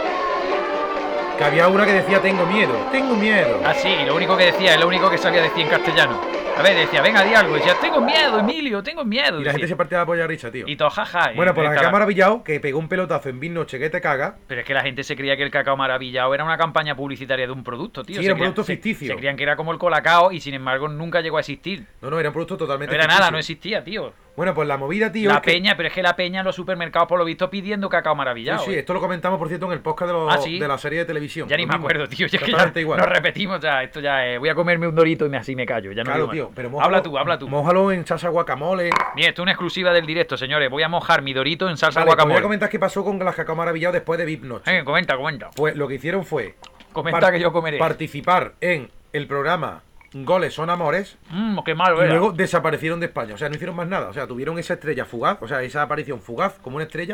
Que había una que decía tengo miedo, tengo miedo. Ah, sí, y lo único que decía, es lo único que sabía decir en castellano. A ver, decía, venga, di algo. Y decía, tengo miedo, Emilio, tengo miedo. Y la gente se decía. partía la polla de risa, tío. Y todo jaja. y Bueno, pues la estaba- Cacao Maravillao, que pegó un pelotazo en Big Noche que te caga. Pero es que la gente se creía que el cacao maravillado era una campaña publicitaria de un producto, tío. Sí, Se era un creían- producto se- ficticio. Se, creían que era como el colacao y sin embargo nunca llegó a existir. No, no, era un producto No totalmente era nada, ficticio. no existía, tío. Bueno, pues la movida, tío. La es que- peña, pero es que la peña en los supermercados, por lo visto, pidiendo cacao Sí, maravillado. sí, ¿eh? esto lo comentamos, por cierto, en el podcast de, los- Ah, ¿sí? de la serie de televisión. Ya ni Lo me mismo. acuerdo, tío. Ya es que ya Exactamente igual. nos repetimos ya. Esto ya es. Voy a comerme un dorito y me, así me callo. Ya no Claro, digo tío, más. pero mójalo- Habla tú, habla tú. Mójalo en salsa guacamole. Bien, esto es una exclusiva del directo, señores. Voy a mojar mi dorito en salsa Vale, pues voy guacamole. a comentar qué pasó con las Cacao Maravillao después de Vip Noche. Eh, comenta, comenta. Pues lo que hicieron fue Comenta que yo comeré. participar en el programa Goles son Amores Mmm, qué malo y era. luego desaparecieron de España. O sea, no hicieron más nada. O sea, tuvieron esa estrella fugaz, o sea, esa aparición fugaz como una estrella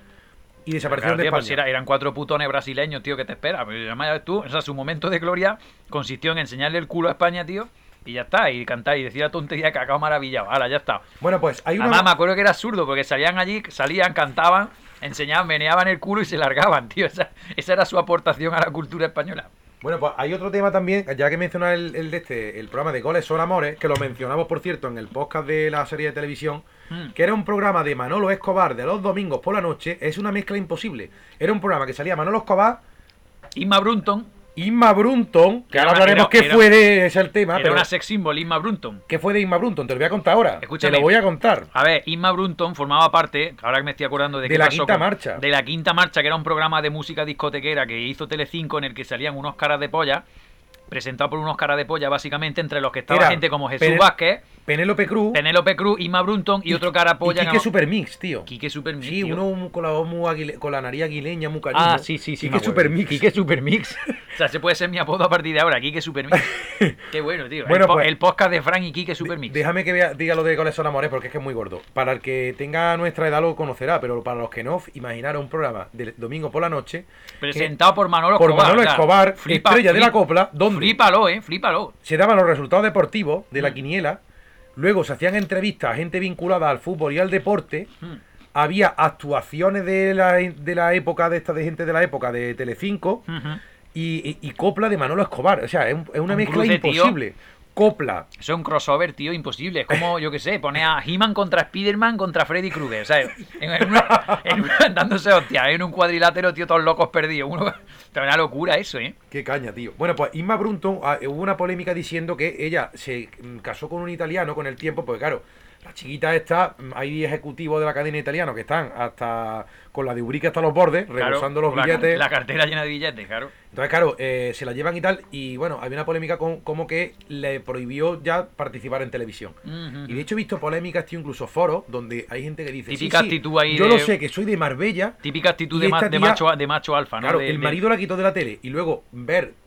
y Claro, desaparecieron tío, de pues España. era- eran cuatro putones brasileños, tío, que te espera. Pero ya me ves tú, o sea, su momento de gloria consistió en enseñarle el culo a España, tío, y ya está, y cantar y decir la tontería de cacao maravillado. Ahora, ya está. Bueno, pues hay una... Además, me acuerdo que era absurdo, porque salían allí, salían, cantaban, enseñaban, meneaban el culo y se largaban, tío. Esa, esa era su aportación a la cultura española. Bueno, pues hay otro tema también, ya que mencionas el, el de este, el programa de Goles son Amores, que lo mencionamos, por cierto, en el podcast de la serie de televisión, Mm. que era un programa de Manolo Escobar de los domingos por la noche. Es una mezcla imposible. Era un programa que salía Manolo Escobar, Inma Brunton, Inma Brunton, que Era ahora una- hablaremos era- qué era- fue de ese el tema, era pero una sex symbol, Inma Brunton. ¿qué fue de Inma Brunton? Te lo voy a contar ahora. Escúchame. Te lo voy a contar. A ver, Inma Brunton formaba parte, ahora que me estoy acordando de, De qué la pasó Quinta con- Marcha. De la Quinta Marcha, que era un programa de música discotequera que hizo Telecinco en el que salían unos caras de polla, presentado por unos caras de polla, básicamente, entre los que estaba Era gente como Jesús Pene- Vázquez, Penélope Cruz Penélope Cruz, Inma Brunton y, otro cara polla. y que Quique no- Supermix, tío. Quique Supermix. Sí, tío. uno con la, voz muy aguile- con la nariz aguileña, muy cariño. Ah, sí, sí, sí. me Quique acuerdo. Supermix. Quique Supermix. O sea, se puede ser mi apodo a partir de ahora, Quique Supermix. Qué bueno, tío. Bueno, el, po- pues- el podcast de Frank y Quique Supermix. Déjame que vea- diga lo de Goles son Amores porque es que es muy gordo. Para el que tenga nuestra edad lo conocerá, pero para los que no, imaginaros un programa del domingo por la noche Presentado por Manolo por Escobar. Manolo o sea, Escobar, flipa- estrella de la flip- copla, donde Flípalo, eh, flípalo. se daban los resultados deportivos de la Mm. quiniela, luego se hacían entrevistas a gente vinculada al fútbol y al deporte, Mm. había actuaciones de la, de la época, de esta de gente de la época de Telecinco Ujú. y, y- y copla de Manolo Escobar. O sea, es, un- es una Un mezcla cruce, tío. imposible. Copla. Eso es un crossover, tío, imposible. Es como, yo qué sé, pone a He-Man contra Spider-Man contra Freddy Krueger. O sea, en, en una, en una- dándose hostia, en un cuadrilátero, tío, todos locos perdidos. Uno, pero una locura eso, ¿eh? Qué caña, tío. Bueno, pues Inma Brunton, ah, hubo una polémica diciendo que ella se mm, casó con un italiano con el tiempo, porque claro, la chiquita esta, mm, hay ejecutivos de la cadena italiana que están hasta con la de Ubrique hasta los bordes, Claro, rebosando los con la, billetes. La cartera llena de billetes, claro. Entonces, claro, eh, se la llevan y tal, y bueno, había una polémica con como que le prohibió ya participar en televisión. Ujú. Y de hecho he visto polémicas, tío, incluso foros, donde hay gente que dice, Típica sí, sí, actitud ahí yo de- lo sé, que soy de Marbella. Típica actitud Y de, ma- esta de tía- macho, de macho alfa, ¿no? Claro, De- el de- marido la quitó de la tele y luego ver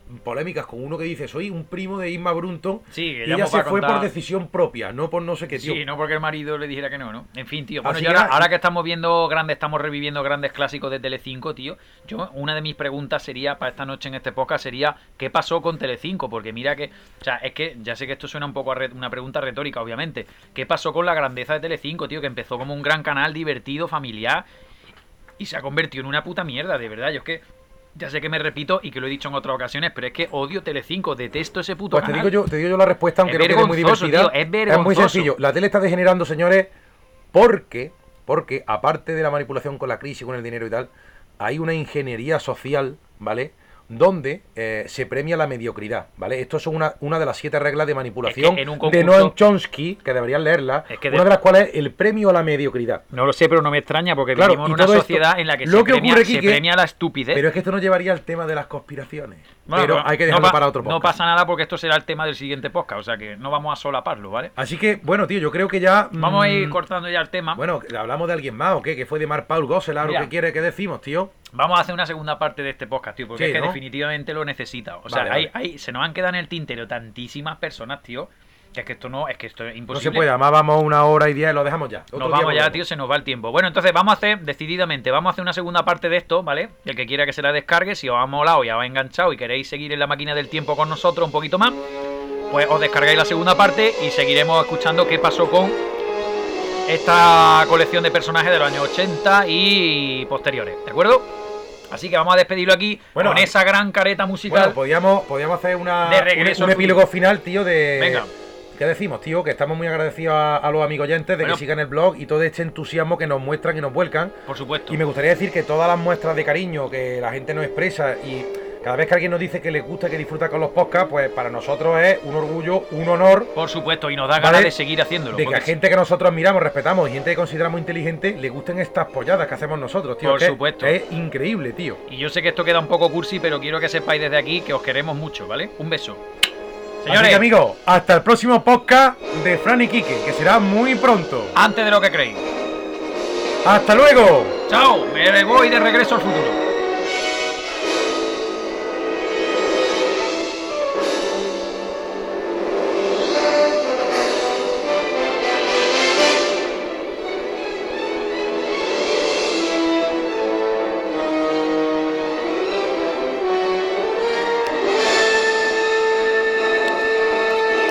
polémicas con uno que dice, soy un primo de Isma Brunton, Sí, que y ya ella hemos se para fue contar- por decisión propia, no por no sé qué, tío. Sí, no porque el marido le dijera que no, ¿no? En fin, tío. Bueno, Así yo que ahora, nada, ahora que estamos viendo grandes, estamos reviviendo grandes clásicos de Telecinco, tío. Yo, una de mis preguntas sería, para esta noche en este podcast, sería, ¿qué pasó con Telecinco? Porque mira que, o sea, es que, ya sé que esto suena un poco a re- una pregunta retórica, obviamente. ¿Qué pasó con la grandeza de Telecinco, tío? Que empezó como un gran canal divertido, familiar, y se ha convertido en una puta mierda, de verdad. Yo es que, ya sé que me repito y que lo he dicho en otras ocasiones, pero es que odio Telecinco, detesto ese puto Pues te canal. digo yo, te digo yo la respuesta, aunque Es no quede muy vergonzoso, divertida. tío, es Es muy vergonzoso. sencillo. La tele está degenerando, señores, porque, porque aparte de la manipulación con la crisis, con el dinero y tal, hay una ingeniería social, ¿vale? Donde eh, se premia la mediocridad, ¿vale? Esto es una, una de las siete reglas de manipulación Es que en un de concurso- Noam Chomsky, que deberían leerla, Es que una de- de las cuales es el premio a la mediocridad. No lo sé, pero no me extraña porque Claro, vivimos en y una todo esto- sociedad en la que, lo se, que premia, ocurre, se Quique, premia la estupidez. Pero es que esto nos llevaría al tema de las conspiraciones. Bueno, pero pero hay que no dejarlo pa- para otro podcast. No pasa nada porque esto será el tema del siguiente podcast, o sea que no vamos a solaparlo, ¿vale? Así que, bueno, tío, yo creo que ya... Vamos a ir mm, cortando ya el tema. Bueno, ¿hablamos de alguien más o qué? ¿Que fue de Marc Paul Gosselaar o Mira. qué quiere que decimos, tío? Vamos a hacer una segunda parte de este podcast, tío, porque Sí, es que ¿no? definitivamente lo necesita. O sea, Vale, hay, vale. hay- se nos han quedado en el tintero tantísimas personas, tío, que es que esto no, es que esto es No imposible. se puede, además vamos una hora y diez, lo dejamos ya. Otro Nos día vamos ya, volvemos. tío, se nos va el tiempo. Bueno, entonces vamos a hacer, decididamente, vamos a hacer una segunda parte de esto, ¿vale? El que quiera que se la descargue, si os ha molado y os ha enganchado y queréis seguir en la máquina del tiempo con nosotros un poquito más, pues os descargáis la segunda parte y seguiremos escuchando qué pasó con esta colección de personajes de los años ochenta y posteriores, ¿de acuerdo? Así que vamos a despedirlo aquí Bueno, con esa gran careta musical. Bueno, podíamos, podíamos hacer una, De regreso un, un al epílogo futuro. final, tío, de... Venga. ¿Qué decimos, tío? Que estamos muy agradecidos a, a los amigos oyentes de Bueno. que sigan el blog y todo este entusiasmo que nos muestran y nos vuelcan. Por supuesto. Y me gustaría decir que todas las muestras de cariño que la gente nos expresa y cada vez que alguien nos dice que le gusta, que disfruta con los podcasts, pues para nosotros es un orgullo, un honor Por supuesto, y nos da Vale, ganas de seguir haciéndolo. de que a porque- gente que nosotros miramos, respetamos y gente que consideramos inteligente le gusten estas polladas que hacemos nosotros, tío. Por que supuesto. Es increíble, tío. Y yo sé que esto queda un poco cursi, pero quiero que sepáis desde aquí que os queremos mucho, ¿vale? Un beso. Así Señores, que, amigos, hasta el próximo podcast de Fran y Quique, que será muy pronto. antes de lo que creéis. ¡Hasta luego! Chao, me voy de regreso al futuro.